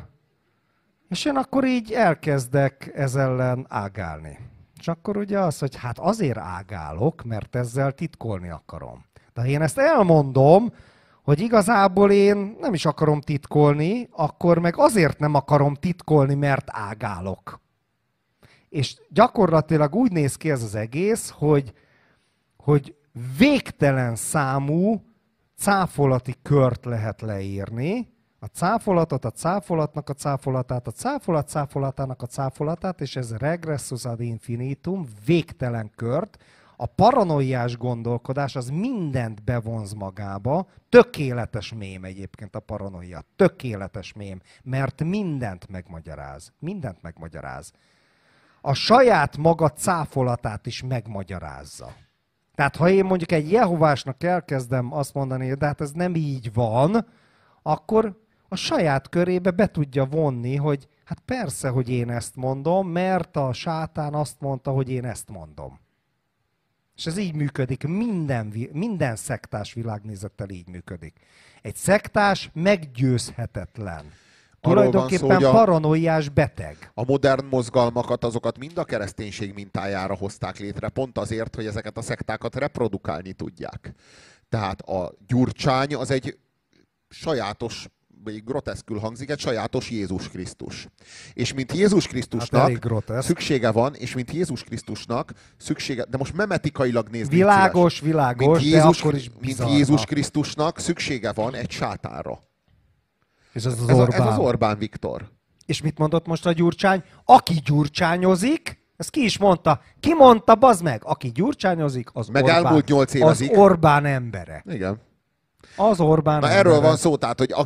én akkor így elkezdek ez ellen ágálni. És akkor ugye az, hogy hát azért ágálok, mert ezzel titkolni akarom. De ha én ezt elmondom, hogy igazából én nem is akarom titkolni, akkor meg azért nem akarom titkolni, mert ágálok. És gyakorlatilag úgy néz ki ez az egész, hogy végtelen számú cáfolati kört lehet leírni, a cáfolatot, a cáfolatnak a cáfolatát, a cáfolat cáfolatának a cáfolatát, és ez regressus ad infinitum, végtelen kört. A paranoiás gondolkodás az mindent bevonz magába, tökéletes mém egyébként a paranoia, tökéletes mém, mert mindent megmagyaráz, mindent megmagyaráz. A saját maga cáfolatát is megmagyarázza. Tehát ha én mondjuk egy jehovásnak elkezdem azt mondani, de hát ez nem így van, akkor a saját körébe be tudja vonni, hogy hát persze, hogy én ezt mondom, mert a sátán azt mondta, hogy én ezt mondom. És ez így működik, minden szektás világnézettel így működik. Egy szektás meggyőzhetetlen. Tulajdonképpen paranoiás beteg. A modern mozgalmakat, azokat mind a kereszténység mintájára hozták létre, pont azért, hogy ezeket a szektákat reprodukálni tudják. Tehát a Gyurcsány az egy sajátos, vagy groteszkül hangzik, egy sajátos Jézus Krisztus. És mint Jézus Krisztusnak szüksége van, és mint Jézus Krisztusnak szüksége, de most memetikailag nézni. Világos, mint Jézus, de akkor is bizarra. Mint Jézus Krisztusnak szüksége van egy sátánra. És ez az Orbán Viktor. És mit mondott most a Gyurcsány? Aki gyurcsányozik, ezt ki is mondta. Ki mondta, bazd meg? Aki gyurcsányozik, az meg Orbán. Elmúlt 8 évig. Az Orbán embere. Igen. Az Orbán embere. Erről van szó, tehát, hogy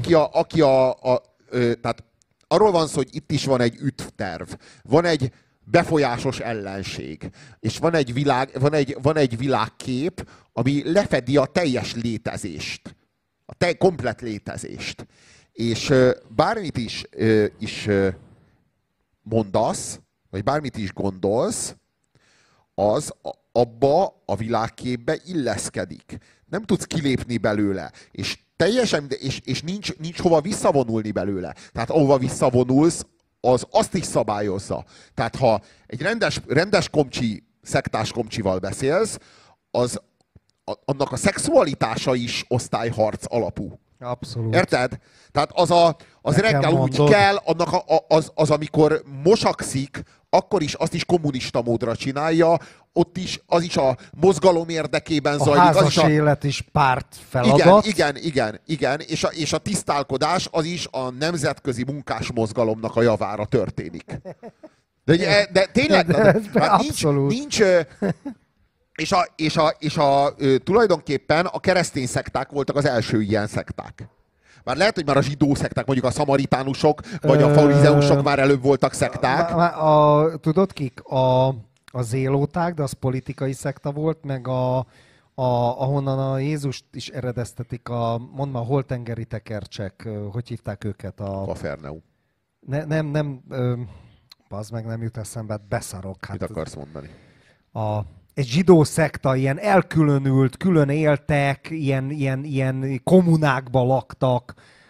tehát arról van szó, hogy itt is van egy ütvterv. Van egy befolyásos ellenség. És van egy világkép, ami lefedi a teljes létezést. A komplett létezést. És bármit is mondasz, vagy bármit is gondolsz, az abba a világképbe illeszkedik. nem tudsz kilépni belőle, és teljesen, és nincs hova visszavonulni belőle. Tehát ahova visszavonulsz, az azt is szabályozza. Tehát ha egy rendes komcsi, szektás komcsival beszélsz, annak a szexualitása is osztályharc alapú. Abszolút. Érted? Tehát az reggel úgy kell, az amikor mosakszik, akkor is azt is kommunista módra csinálja, ott is, az is a mozgalom érdekében zajlik. A házas élet is párt feladat. Igen. És a tisztálkodás az is a nemzetközi munkásmozgalomnak a javára történik. De tényleg, nincs tulajdonképpen a keresztény szekták voltak az első ilyen szekták. Már lehet, hogy már a zsidó szekták, mondjuk a szamaritánusok, vagy a farizeusok már előbb voltak szekták. Tudod kik? A zélóták, de az politikai szekta volt, meg ahonnan a Jézust is eredeztetik, mondd már, a holtengeri tekercsek, hogy hívták őket? Kaferneum. Nem, bazd meg, nem jut eszembe, beszarok. Mit akarsz mondani? Egy zsidó szekta, ilyen elkülönült, külön éltek, ilyen kommunákba laktak.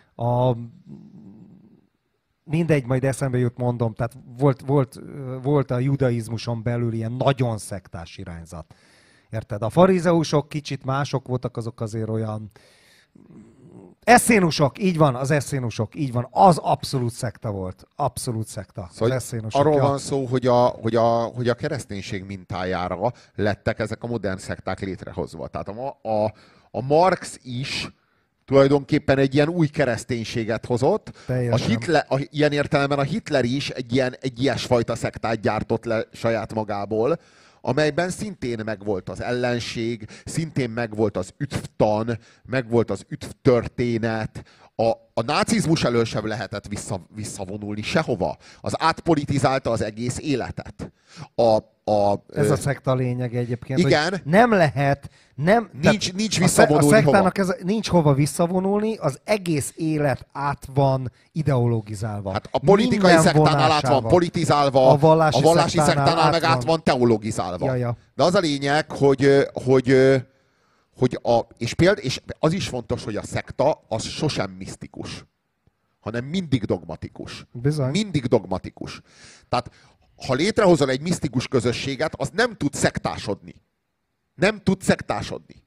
Mindegy, majd eszembe jut, mondom. Tehát volt a judaizmuson belül ilyen nagyon szektás irányzat. Érted? A farizeusok kicsit mások voltak, azok azért olyan... Eszénusok, így van, az eszénusok, így van. Az abszolút szekta volt. Abszolút szekta. Szóval arról van szó, hogy a kereszténység mintájára lettek ezek a modern szekták létrehozva. Tehát a Marx is tulajdonképpen egy ilyen új kereszténységet hozott. Ilyen értelemben a Hitler is egy ilyesfajta szektát gyártott le saját magából, amelyben szintén megvolt az ellenség, szintén megvolt az üdvtan, megvolt az üdvtörténet. A nácizmus elől sem lehetett visszavonulni sehova. Az átpolitizálta az egész életet. Ez a szekta lényeg egyébként. Igen. Nem lehet, nincs visszavonulni hova. Nincs hova visszavonulni, az egész élet át van ideologizálva. Hát a politikai szektánál át van politizálva, a vallási szektánál meg át van teologizálva. Ja. De az a lényeg, és az is fontos, hogy a szekta az sosem misztikus, hanem mindig dogmatikus. Bizony. Mindig dogmatikus. Tehát ha létrehozol egy misztikus közösséget, az nem tud szektásodni. Nem tud szektásodni.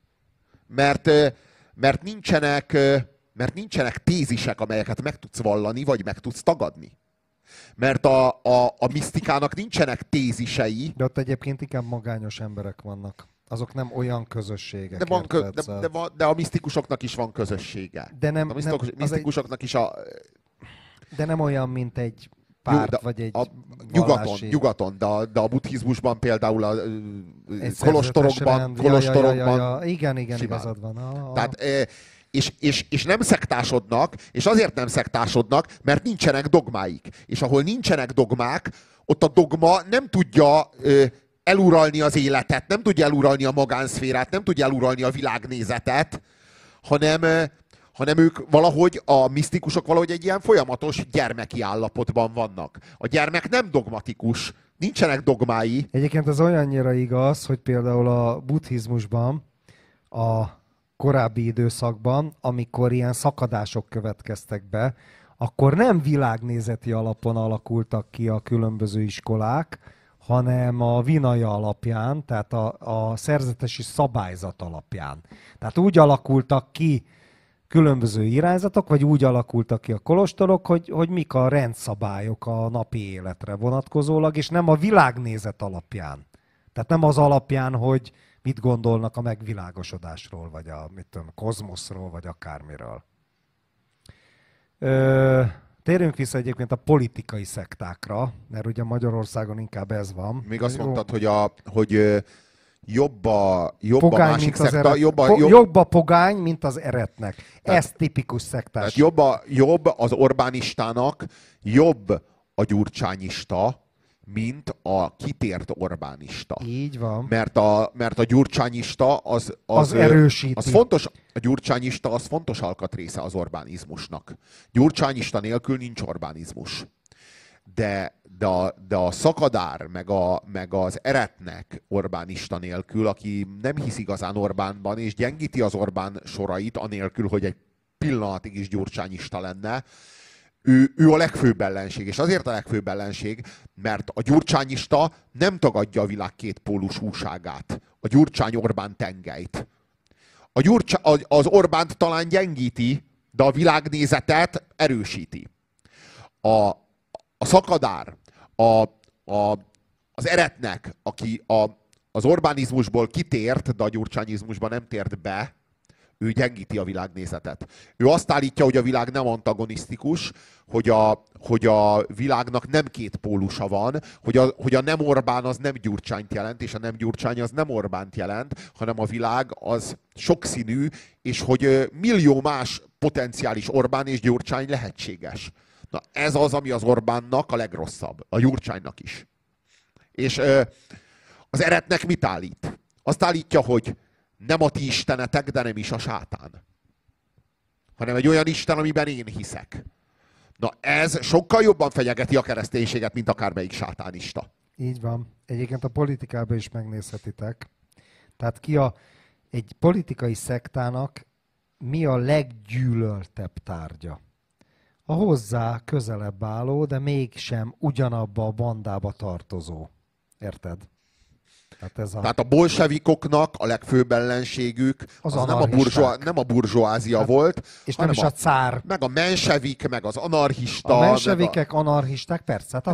Mert nincsenek tézisek, amelyeket meg tudsz vallani, vagy meg tudsz tagadni. Mert a misztikának nincsenek tézisei. De ott egyébként inkább magányos emberek vannak. Azok nem olyan közösségek. De a misztikusoknak is van közössége. De misztikusoknak is De nem olyan, mint egy párt, vagy egy vallási... Nyugaton, de a buddhizmusban például a kolostorokban igen, igazad van. Tehát, és nem szektásodnak, és azért nem szektásodnak, mert nincsenek dogmáik. És ahol nincsenek dogmák, ott a dogma nem tudja eluralni az életet, nem tudja eluralni a magánszférát, nem tudja eluralni a világnézetet, hanem ők valahogy, a misztikusok valahogy egy ilyen folyamatos gyermeki állapotban vannak. A gyermek nem dogmatikus, nincsenek dogmái. Egyébként ez olyannyira igaz, hogy például a buddhizmusban, a korábbi időszakban, amikor ilyen szakadások következtek be, akkor nem világnézeti alapon alakultak ki a különböző iskolák, hanem a Vinaya alapján, tehát a szerzetesi szabályzat alapján. Tehát úgy alakultak ki különböző irányzatok, vagy úgy alakultak ki a kolostorok, hogy mik a rendszabályok a napi életre vonatkozólag, és nem a világnézet alapján. Tehát nem az alapján, hogy mit gondolnak a megvilágosodásról, vagy a kozmoszról, vagy akármiről. Térjünk vissza egyébként a politikai szektákra, mert ugye Magyarországon inkább ez van. Még azt mondtad, hogy jobb a pogány, másik szekta. Jobb a pogány, mint az eretnek. Ez tipikus szektás. Jobb az Orbánistának, jobb a gyurcsányista, mint a kitért Orbánista. Így van. Mert a gyurcsányista az erősíti. Az fontos, a gyurcsányista az fontos alkatrésze az Orbánizmusnak. Gyurcsányista nélkül nincs Orbánizmus. de a szakadár, meg az eretnek Orbánista nélkül, aki nem hisz igazán Orbánban, és gyengíti az Orbán sorait, anélkül, hogy egy pillanatig is gyurcsányista lenne, ő a legfőbb ellenség. És azért a legfőbb ellenség, mert a gyurcsányista nem tagadja a világ kétpólusúságát, a Gyurcsány-Orbán tengelyt. Az Orbánt talán gyengíti, de a világnézetet erősíti. A szakadár, az eretnek, aki az Orbánizmusból kitért, de a gyurcsányizmusban nem tért be, ő gyengíti a világnézetet. Ő azt állítja, hogy a világ nem antagonisztikus, hogy a világnak nem két pólusa van, hogy a nem Orbán az nem Gyurcsányt jelent, és a nem Gyurcsány az nem Orbánt jelent, hanem a világ az sokszínű, és hogy millió más potenciális Orbán és Gyurcsány lehetséges. Na ez az, ami az Orbánnak a legrosszabb, a Gyurcsánynak is. És az eretnek mit állít? Azt állítja, hogy nem a ti istenetek, de nem is a sátán. Hanem egy olyan Isten, amiben én hiszek. Na ez sokkal jobban fenyegeti a kereszténységet, mint akármelyik sátánista. Így van. Egyébként a politikában is megnézhetitek. Tehát egy politikai szektának mi a leggyűlöltebb tárgya? A hozzá közelebb álló, de mégsem ugyanabba a bandába tartozó. Érted? Tehát a bolsevikoknak a legfőbb ellenségük az nem a burzsóázia volt, és nem is a cár. Meg a mensevik, meg az anarchista. A mensevikek, anarchisták, persze. Hát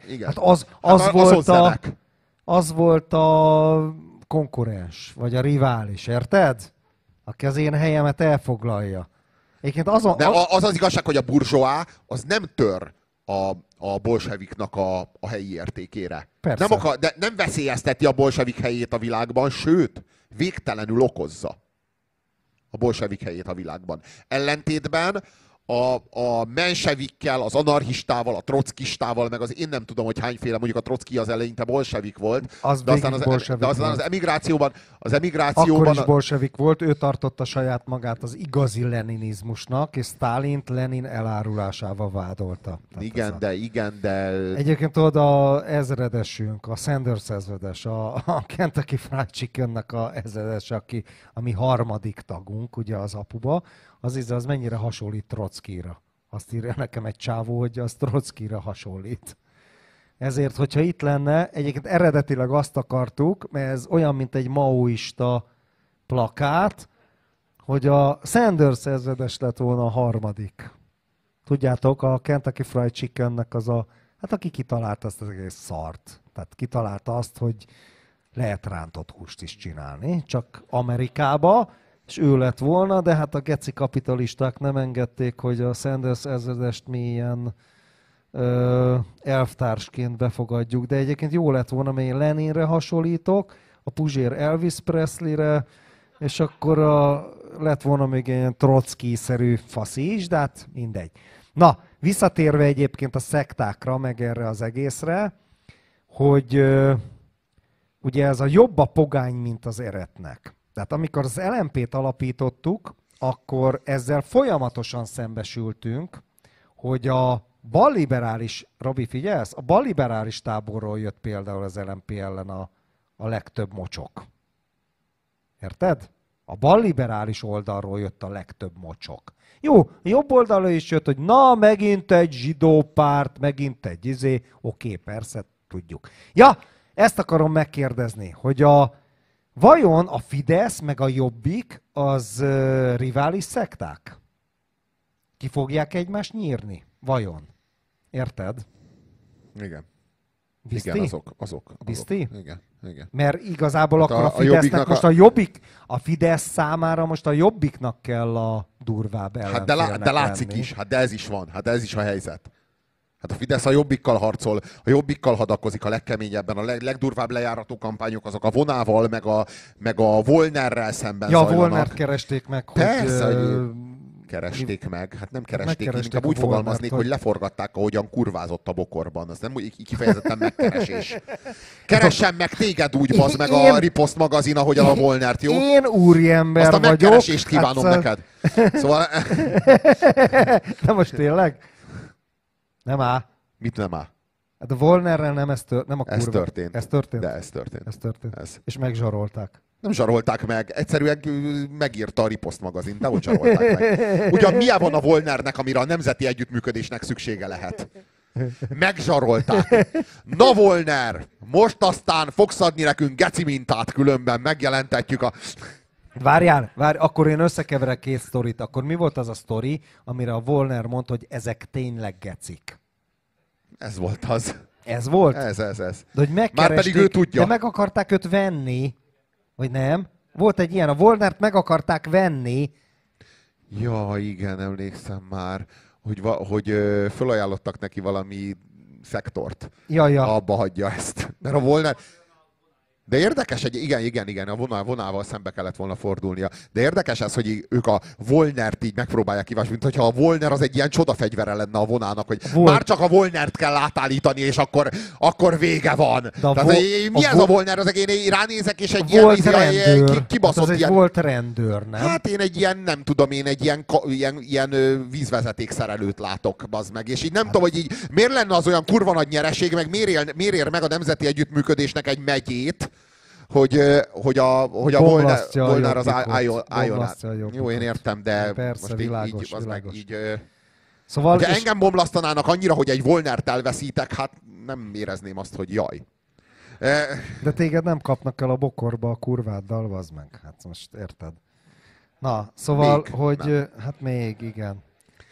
az volt a konkurens, vagy a rivális, érted? Aki az én helyemet elfoglalja. De az igazság, hogy a burzsóá az nem tör a bolseviknak a helyi értékére. De nem veszélyezteti a bolsevik helyét a világban, sőt, végtelenül okozza a bolsevik helyét a világban. Ellentétben a mensevikkel, az anarchistával, a trockistával, meg az én nem tudom, hogy hányféle, mondjuk a Trocki az eleinte bolsevik volt, de aztán az emigrációban... Akkor is bolsevik volt, ő tartotta saját magát az igazi leninizmusnak, és Sztálint Lenin elárulásával vádolta. Igen, de... Egyébként tudod, a ezredesünk, a Sanders ezredes, a Kentucky Fried Chickennek a ezredes, ami harmadik tagunk, ugye az apuba, az mennyire hasonlít Trockira. Azt írja nekem egy csávó, hogy az Trockira hasonlít. Ezért, hogyha itt lenne, egyébként eredetileg azt akartuk, mert ez olyan, mint egy maoista plakát, hogy a Sanders ezredes lett volna a harmadik. Tudjátok, a Kentucky Fried Chickennek aki kitalálta azt az egész szart. Tehát kitalálta azt, hogy lehet rántott húst is csinálni, csak Amerikába, és ő lett volna, de hát a geci kapitalisták nem engedték, hogy a Sanders ezredest mi ilyen elvtársként befogadjuk, de egyébként jó lett volna, mert én Leninre hasonlítok, a Puzsér Elvis Presleyre, és akkor lett volna még ilyen Trotsky-szerű faszi is, de hát mindegy. Na, visszatérve egyébként a szektákra, meg erre az egészre, hogy ugye ez a jobb a pogány, mint az eretnek. Tehát amikor az LMP-t alapítottuk, akkor ezzel folyamatosan szembesültünk, hogy a balliberális, Robi, figyelsz? A balliberális táborról jött például az LMP ellen a legtöbb mocsok. Érted? A balliberális oldalról jött a legtöbb mocsok. Jó, a jobb oldalról is jött, hogy na, megint egy zsidó párt, megint egy oké, persze, tudjuk. Ja, ezt akarom megkérdezni, hogy vajon a Fidesz meg a Jobbik az rivális szekták? Ki fogják egymást nyírni? Vajon? Érted? Igen. Bizti? Igen, azok. Bizti? Igen. Mert igazából hát akkor a Fidesznek most a Jobbik, a Fidesz számára most a Jobbiknak kell a durvább ellenfélnek Hát de látszik lenni. Is, de ez is van, de ez is a helyzet. Hát a Fidesz a Jobbikkal harcol, a Jobbikkal hadakozik a legkeményebben, a legdurvább lejárató kampányok azok a Vonával, meg a Volnerrel szemben zajlanak. Volnert keresték meg, persze, hogy keresték meg. Hát nem keresték, inkább úgy fogalmaznék, hogy leforgatták, ahogyan kurvázott a bokorban. Az nem kifejezetten megkeresés. Keressen meg téged úgy, bazd meg a Ripost magazin, ahogyan a Volnert, jó? Én úriember vagyok. Azt a megkeresést kívánom neked. Szóval... De most tényleg? Nem áll. Mit nem áll? Hát a Volnerrel nem nem a kurva. Ez történt. Ez történt? De ez történt. Ez történt. Ez. És megzsarolták. Nem zsarolták meg, egyszerűen megírta a Ripost magazin, de hogy zsarolták meg. Ugyan milyen van a Volnernek, amire a nemzeti együttműködésnek szüksége lehet? Megzsarolták. Na Volner, most aztán fogsz adni nekünk geci mintát, különben megjelentetjük a... Várjál, akkor én összekeverek két sztorit. Akkor mi volt az a sztori, amire a Volner mondta, hogy ezek tényleg gecik? Ez volt az. Ez volt? Ez. De hogy megkeresték, Már pedig ő tudja. De meg akarták őt venni. Vagy nem? Volt egy ilyen, a Volnert meg akarták venni. Ja, igen, emlékszem már, hogy fölajánlottak neki valami szektort. Ja. Abba hagyja ezt. Mert a Volner... De érdekes, igen, a vonával szembe kellett volna fordulnia. De érdekes ez, hogy ők a Volnert így megpróbálják kívásni, mint hogyha a Volner az egy ilyen csodafegyvere lenne a vonának, hogy már csak a Volnert kell átállítani, és akkor vége van. Mi ez a Volner? Én ránézek, és egy ilyen kibaszott ilyen... volt rendőr, nem? Hát én egy ilyen, nem tudom, ilyen vízvezetékszerelőt látok, bazd meg. És így nem tudom, hogy így miért lenne az olyan kurva nagy nyereség, meg miért ér meg a nemzeti együttműködésnek egy megyét, hogy a Volner az álljon át. Jó, én értem, de persze, most világos, így, világos. így Szóval ha engem bomlasztanának annyira, hogy egy Volnert elveszítek, hát nem érezném azt, hogy jaj. De téged nem kapnak el a bokorba a kurváddal, vazd meg. Hát most érted. Na, szóval, még, hogy... Nem. Hát még, igen.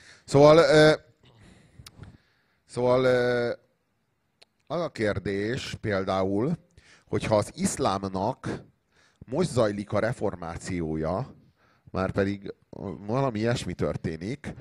Szóval az a kérdés például, hogyha az iszlámnak most zajlik a reformációja, már pedig valami ilyesmi történik,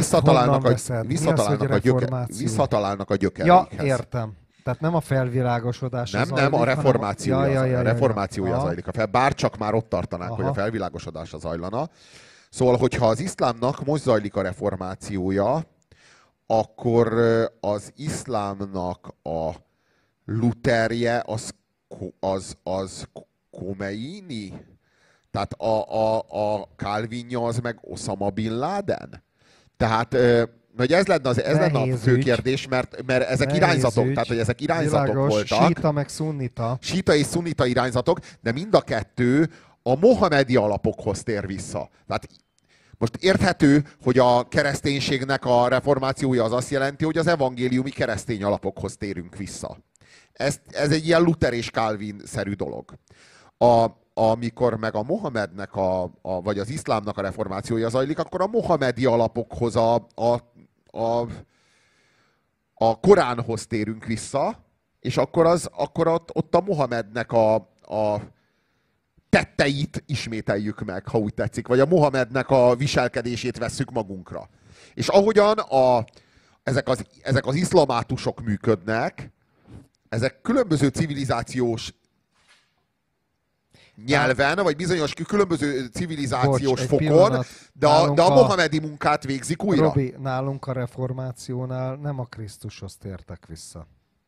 visszatalálnak a gyökereikhez. Ja, értem. Tehát nem a felvilágosodás nem, a reformációja, a reformációja zajlik. Bárcsak már ott tartanánk, hogy a felvilágosodása zajlana. Szóval, hogyha az iszlámnak most zajlik a reformációja, akkor az iszlámnak a Lutherje az Khomeini? Tehát a Calvinja az meg Osama Bin Laden? Tehát, hogy ez lenne a fő kérdés, mert ezek irányzatok, tehát hogy ezek irányzatok voltak. Síta meg szunnita. Síta és szunnita irányzatok, de mind a kettő a mohamedi alapokhoz tér vissza. Tehát most érthető, hogy a kereszténységnek a reformációja az azt jelenti, hogy az evangéliumi keresztény alapokhoz térünk vissza. Ez egy ilyen Luther és Calvin-szerű dolog. Amikor meg a Mohamednek vagy az iszlámnak a reformációja zajlik, akkor a mohamedi alapokhoz, a Koránhoz térünk vissza, és akkor ott a Mohamednek a tetteit ismételjük meg, ha úgy tetszik, vagy a Mohamednek a viselkedését vesszük magunkra. És ahogyan ezek az iszlamátusok működnek, ezek különböző civilizációs nyelven, vagy bizonyos különböző civilizációs fokon, de a mohamedi munkát végzik újra. Robi, nálunk a reformációnál nem a Krisztushoz tértek vissza.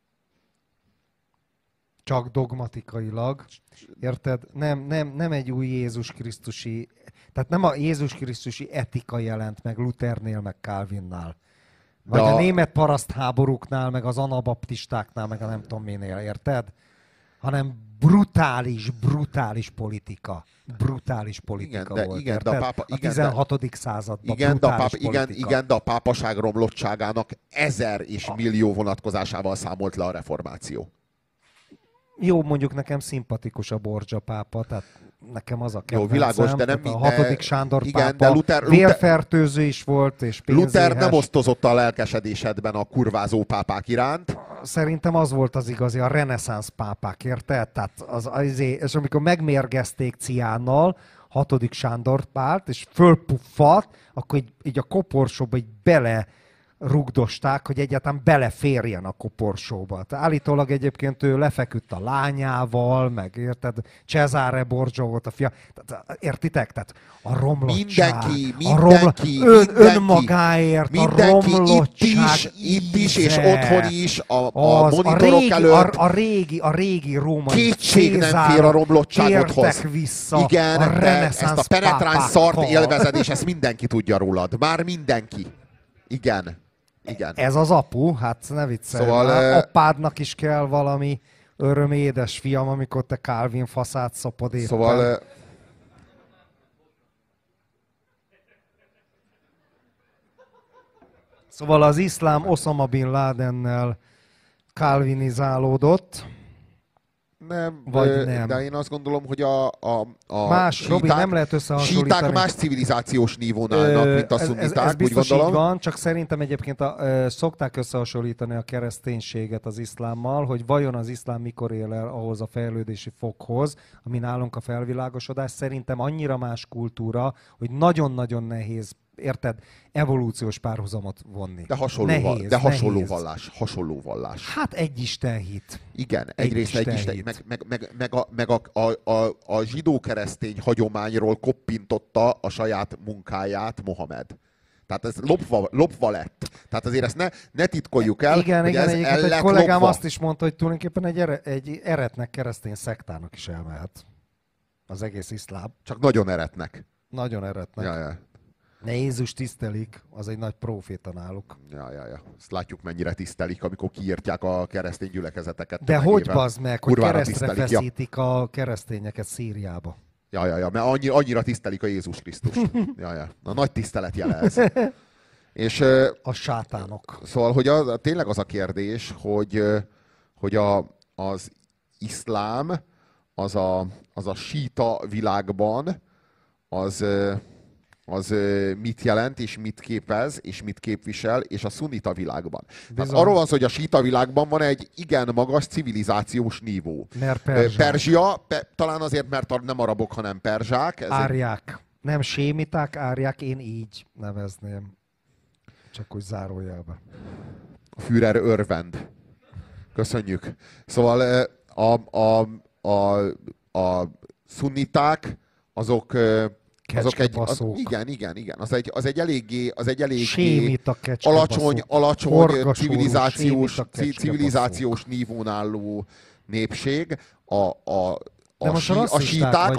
Csak dogmatikailag, érted? Nem egy új Jézus Krisztusi, tehát nem a Jézus Krisztusi etika jelent meg Luthernél, meg Calvinnál. Vagy a német parasztháborúknál, meg az anabaptistáknál, meg a nem tudom minél, érted? Hanem brutális politika. Brutális politika volt, igen, érted? A 16. században brutális politika. Igen, de a pápaság romlottságának 1000 és millió vonatkozásával számolt le a reformáció. Jó, mondjuk nekem szimpatikus a Borgia pápa, tehát nekem az a kedvencem. Jó, világos, de nem a 6. Sándor igen, pápa de vérfertőző is volt, és pénzéhes. Luther nem osztozott a lelkesedésedben a kurvázó pápák iránt. Szerintem az volt az igazi, a reneszánsz pápák, érted? Tehát és amikor megmérgezték ciánnal 6. Sándor pált, és fölpuffadt, akkor így a koporsóba így bele rugdosták, hogy egyáltalán beleférjen a koporsóba. Tehát állítólag egyébként ő lefeküdt a lányával, meg érted, Cesare Borgia volt a fia. Tehát, értitek? Tehát a romlottság. Mindenki. Önmagáért a romlottság itt is, és otthon is, a monitorok előtt. A régi római kétség nem fér a romlottságodhoz. Vissza igen, a ezt a penetráns szart élvezed, és ezt mindenki tudja rólad. Már mindenki. Igen. Igen. Ez az apu, hát ne viccelj. Szóval, Apádnak is kell valami öröm, édes fiam, amikor te Calvin faszát szopod éppen. Szóval Szóval az iszlám Osama Bin Ladennel calvinizálódott. nem, Vagy nem. de én azt gondolom, hogy a Más, Robi, nem lehet összehasonlítani. síták más civilizációs nívón állnak, mint a szunniták, ez biztos úgy gondolom. így van, csak szerintem egyébként szokták összehasonlítani a kereszténységet az iszlámmal, hogy vajon az iszlám mikor ér el ahhoz a fejlődési fokhoz, ami nálunk a felvilágosodás. Szerintem annyira más kultúra, hogy nagyon-nagyon nehéz, érted, evolúciós párhuzamot vonni. De hasonló vallás. Hasonló vallás. Hát egy istenhit. Igen, egyrészt egy isten, meg a zsidó-keresztény hagyományról koppintotta a saját munkáját Mohamed. Tehát ez lopva lett. Tehát azért ezt ne titkoljuk el, igen, hogy igen, ez el egy lett kollégám lopva. azt is mondta, hogy tulajdonképpen egy eretnek keresztény szektának is elmehet. Az egész iszlám. Csak nagyon eretnek. Nagyon eretnek. Ja. Ne Jézus tisztelik, az egy nagy próféta náluk. Ja. Azt látjuk, mennyire tisztelik, amikor kiírtják a keresztény gyülekezeteket. De hogy bazd meg, hogy Kurvára keresztre tisztelik, feszítik a keresztényeket Szíriába. Ja, mert annyira tisztelik a Jézus Krisztust. Ja. A nagy tisztelet jele ez. És, a sátánok. Szóval, hogy tényleg az a kérdés, hogy az iszlám, az a síta világban, az mit jelent, és mit képez, és mit képvisel, és a szunnita világban. Tehát arról van szó, hogy a síta világban van egy igen magas civilizációs nívó. Mert Perzsia, talán azért, mert nem arabok, hanem perzsák. Árják. Nem sémiták, árják, én így nevezném. Csak úgy zárójelbe. A Führer örvend. Köszönjük. Szóval a szunniták, azok egy, igen. Az egy eléggé alacsony civilizációs nívón álló népség. A síták,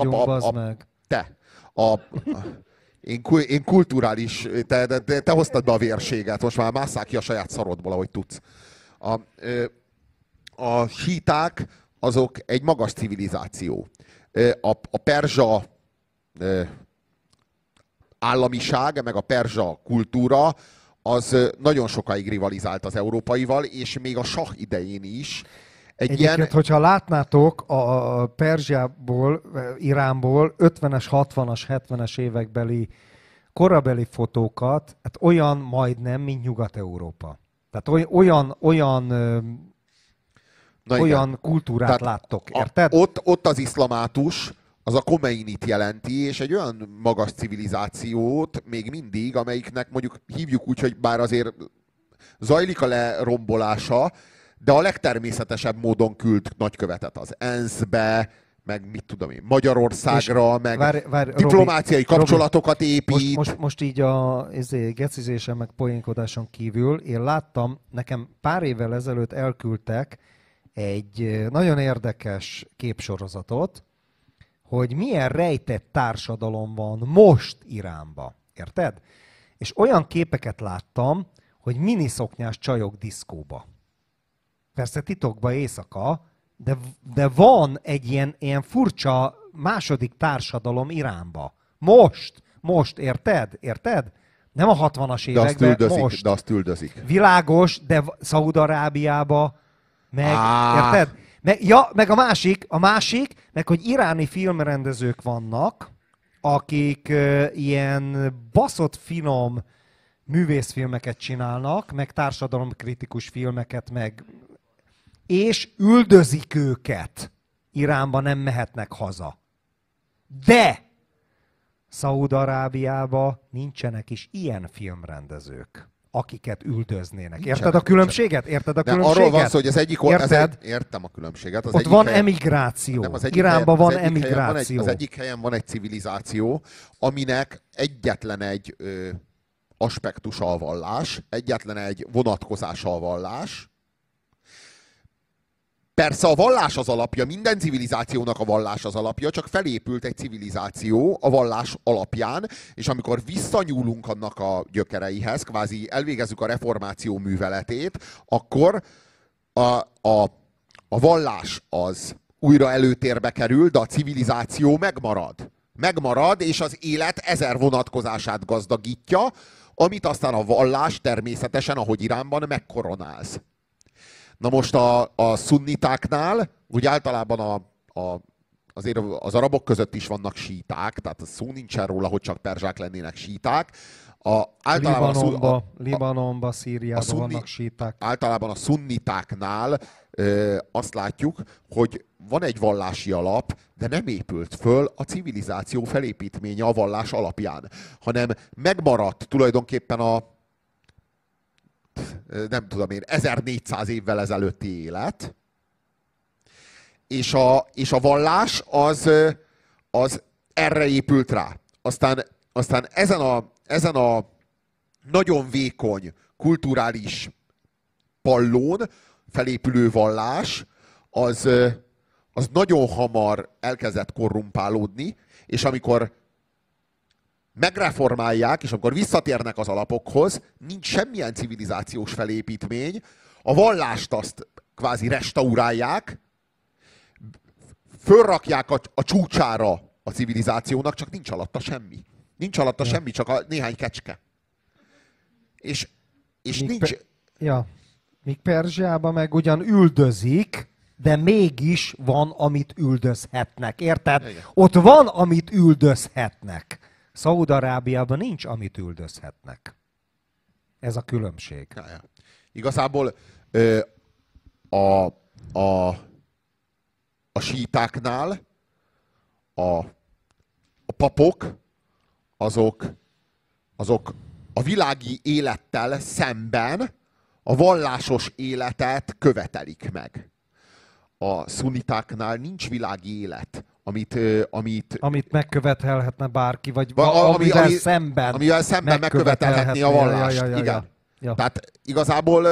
én kulturális, te hoztad be a vérséget, most már másszál ki a saját szarodból, ahogy tudsz. A síták, azok egy magas civilizáció. A perzsa államiság, meg a perzsa kultúra, az nagyon sokáig rivalizált az európaival, és még a sah idején is. Egyébként, hogyha látnátok a Perzsiából, Iránból 50-es, 60-as, 70-es évekbeli korabeli fotókat, hát olyan majdnem, mint Nyugat-Európa. Tehát olyan kultúrát tehát láttok, érted? Ott az iszlamátus, az a Khomeinit jelenti, és egy olyan magas civilizációt még mindig, amelyiknek mondjuk hívjuk úgy, hogy bár azért zajlik a lerombolása, de a legtermészetesebb módon küld nagykövetet az ENSZ-be, meg mit tudom én, Magyarországra, meg diplomáciai kapcsolatokat épít. Most így a gecizésen meg poénkodáson kívül én láttam, nekem pár évvel ezelőtt elküldtek egy nagyon érdekes képsorozatot, hogy milyen rejtett társadalom van most Iránba. Érted? És olyan képeket láttam, hogy miniszoknyás csajok diszkóba. Persze titokba éjszaka, de van egy ilyen furcsa második társadalom Iránba. Most, érted? Nem a 60-as években, most. De azt üldözik. Világos, de Szaúd-Arábiába, meg, érted? Meg a másik, meg hogy iráni filmrendezők vannak, akik ilyen baszott finom művészfilmeket csinálnak, meg társadalomkritikus filmeket, meg és üldözik őket. Iránba nem mehetnek haza. De Szaúd-Arábiába nincsenek is ilyen filmrendezők, akiket üldöznének. Érted a különbséget? Arról van szó, hogy az egyik... Értem a különbséget. Ott van emigráció. Iránban van emigráció. Az egyik helyen van egy civilizáció, aminek egyetlen egy aspektusa a vallás, egyetlen egy vonatkozása a vallás, Persze a vallás az alapja, minden civilizációnak a vallás az alapja, csak felépült egy civilizáció a vallás alapján, és amikor visszanyúlunk annak a gyökereihez, kvázi elvégezzük a reformáció műveletét, akkor a vallás az újra előtérbe kerül, de a civilizáció megmarad. Megmarad, és az élet 1000 vonatkozását gazdagítja, amit aztán a vallás természetesen, ahogy Iránban, megkoronáz. Na most a szunnitáknál, úgy általában azért az arabok között is vannak síták, tehát szó nincsen róla, hogy csak perzsák lennének síták. Libanonba, Szíriában vannak síták. Általában a szunnitáknál azt látjuk, hogy van egy vallási alap, de nem épült föl a civilizáció felépítménye a vallás alapján, hanem megmaradt tulajdonképpen nem tudom én, 1400 évvel ezelőtti élet, és a vallás az erre épült rá. Aztán ezen a nagyon vékony kulturális pallón felépülő vallás az nagyon hamar elkezdett korrumpálódni, és amikor megreformálják, és amikor visszatérnek az alapokhoz, nincs semmilyen civilizációs felépítmény, a vallást azt kvázi restaurálják, fölrakják a csúcsára a civilizációnak, csak nincs alatta semmi. Nincs alatta semmi, csak néhány kecske. És nincs... Míg Perzsiában meg ugyan üldözik, de mégis van, amit üldözhetnek. Érted? Igen. Ott van, amit üldözhetnek. Szaúd-Arábiában nincs, amit üldözhetnek. Ez a különbség. Ja. Igazából a sítáknál a papok azok a világi élettel szemben a vallásos életet követelik meg. A szunitáknál nincs világi élet, amit megkövetelhetne bárki, vagy amivel szemben megkövetelhetné a vallást. Igen. Ja. Tehát igazából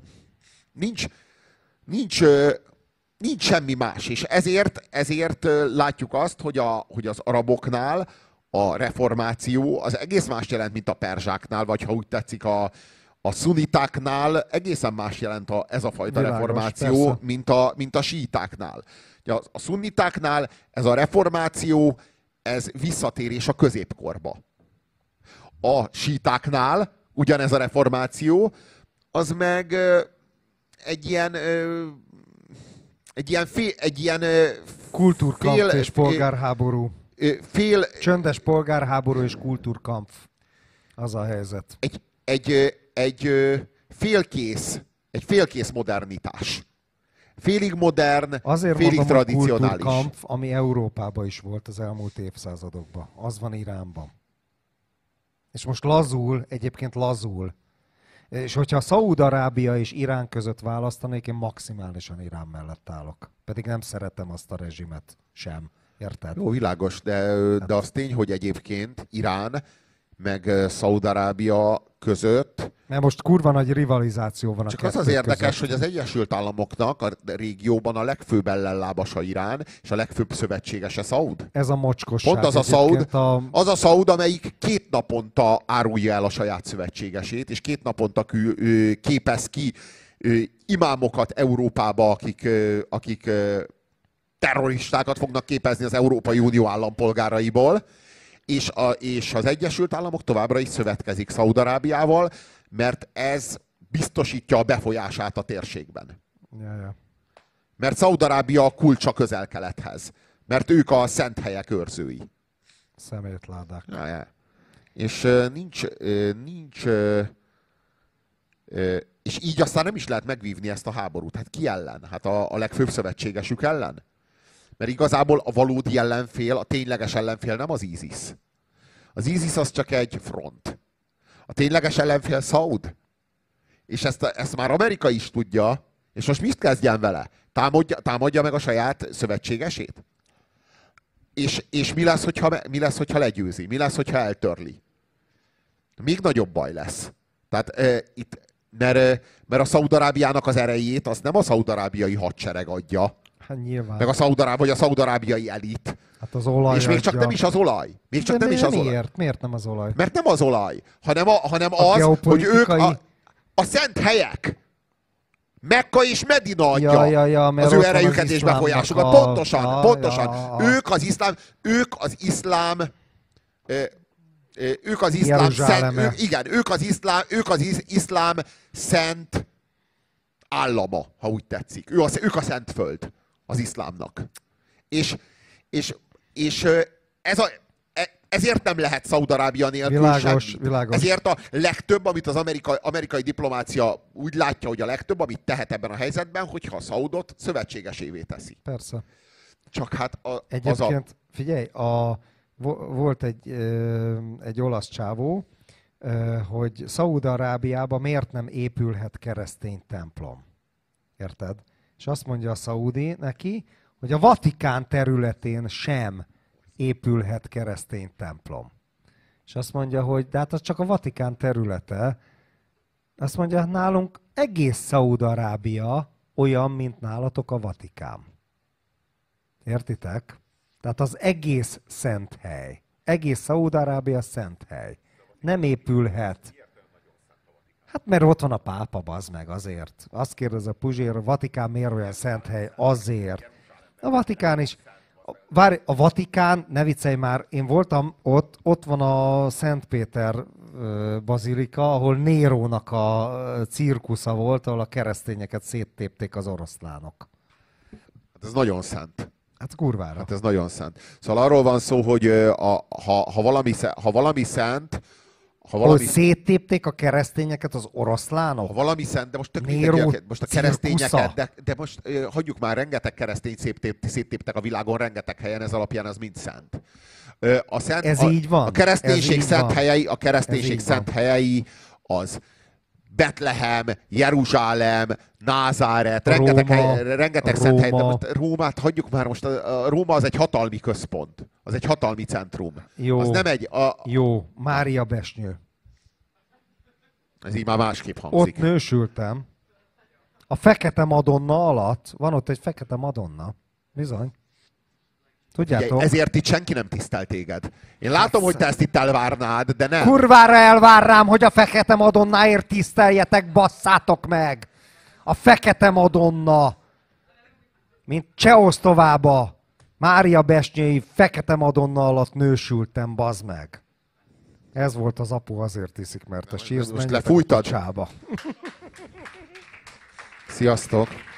nincs semmi más, és ezért látjuk azt, hogy az araboknál a reformáció az egész más jelent, mint a perzsáknál, vagy ha úgy tetszik a szunitáknál egészen más jelent ez a fajta reformáció, mint a sítáknál. A szunnitáknál ez a reformáció, ez visszatérés a középkorba. A sítáknál ugyanez a reformáció, az meg egy ilyen kultúrkamp és polgárháború. Csöndes polgárháború és kultúrkamp. Az a helyzet. Egy félkész modernitás. Félig modern, azért félig mondom, tradicionális. Kultúrkamp, ami Európában is volt az elmúlt évszázadokban. Az van Iránban. És most egyébként lazul. És hogyha Szaúd-Arábia és Irán között választanék, én maximálisan Irán mellett állok. Pedig nem szeretem azt a rezsimet sem. Érted? Jó, világos, de az tény, hogy egyébként Irán meg Szaúd-Arábia között... Mert most kurva nagy rivalizáció van a Csak az érdekes, hogy az Egyesült Államoknak a régióban a legfőbb ellenlábasa Irán, és a legfőbb szövetségese Szaúd. Ez a mocskosság. Pont az a Szaúd, amelyik 2 naponta árulja el a saját szövetségesét, és 2 naponta képez ki imámokat Európába, akik terroristákat fognak képezni az Európai Unió állampolgáraiból, és az Egyesült Államok továbbra is szövetkezik Szaúd-Arábiával, mert ez biztosítja a befolyását a térségben. Ja. Mert Szaúd-Arábia a kulcs a Közel-Kelethez. Mert ők a szent helyek őrzői. Szemétládák. Ja. És és így aztán nem is lehet megvívni ezt a háborút. Hát ki ellen? Hát a legfőbb szövetségesük ellen? Mert igazából a valódi ellenfél, a tényleges ellenfél nem az ISIS. Az ISIS az csak egy front. A tényleges ellenfél Szaúd. És ezt már Amerika is tudja. És most mit kezdjen vele? Támadja meg a saját szövetségesét? És mi lesz, hogyha legyőzi? Mi lesz, hogyha eltörli? Még nagyobb baj lesz. Tehát itt mert a Szaúd-Arábiának az erejét azt nem a szaúd-arábiai hadsereg adja. Hát nyilván. Meg a szaúd-arábiai elit. Hát az olaj És még csak adja. nem is az olaj. Még csak De nem is az olaj. miért? Miért nem az olaj? Mert nem az olaj, hanem az, hogy ők a szent helyek. Mekka és Medina adja mert az ő ott van erejüket az és iszlámnak befolyásukat. Pontosan. Ők az iszlám Jeruzsáleme. szent, ők az iszlám szent állama, ha úgy tetszik. Ők a szent föld az iszlámnak. És ezért nem lehet Szaúd-Arábia nélkül semmit. Világos. Ezért a legtöbb, amit az amerikai diplomácia úgy látja, hogy a legtöbb, amit tehet ebben a helyzetben, hogyha a Szaúdot szövetségesévé teszi. Persze. Csak hát Egyébként, figyelj, volt egy olasz csávó, hogy Szaúd-Arábiában miért nem épülhet keresztény templom. Érted? És azt mondja a szaúdi neki, hogy a Vatikán területén sem épülhet keresztény templom. És azt mondja, hogy de hát az csak a Vatikán területe. Azt mondja, nálunk egész Szaúd-Arábia olyan, mint nálatok a Vatikán. Értitek? Tehát az egész szent hely. Egész Szaúd-Arábia szent hely. Nem épülhet. Hát mert ott van a pápa, bazd meg, azért. Azt kérdez a Puzsér, a Vatikán miért olyan szent hely? Azért. A Vatikán is. Várj, a Vatikán, ne viccelj már, én voltam ott van a Szent Péter bazilika, ahol Nérónak a cirkusza volt, ahol a keresztényeket széttépték az oroszlánok. Hát ez nagyon szent. Hát kurvára. Hát ez nagyon szent. Szóval arról van szó, hogy ha valami szent, Hogy széttépték a keresztényeket az oroszlánok? Ha valami szent, de most tök Néró mindegy, most a keresztényeket, cirkusza. de most hagyjuk már, rengeteg keresztény széttéptek a világon, rengeteg helyen, ez alapján az mind szent. Ez így van. A kereszténység Ez így szent van. helyei, Ez így helyei az Betlehem, Jeruzsálem, Názáret, rengeteg szent hely, de most Rómát hagyjuk már, most a Róma az egy hatalmi központ, az egy hatalmi centrum. Jó, az nem egy... jó, Mária Besnyő. Ez így már másképp hangzik. Ott nősültem. A Fekete Madonna alatt, van ott egy Fekete Madonna. Bizony. Tudjátok? Ugye, ezért itt senki nem tisztel téged. Én látom, hogy te ezt itt elvárnád, de nem. Kurvára elvár rám, hogy a Fekete Madonnáért tiszteljetek, basszátok meg! A Fekete Madonna! Mint Csehszlovákiába, Mária Besnyői Fekete Madonna alatt nősültem, bazd meg. Ez volt az apu, azért iszik, mert a sírsz, most lefújtad? Csába. Sziasztok!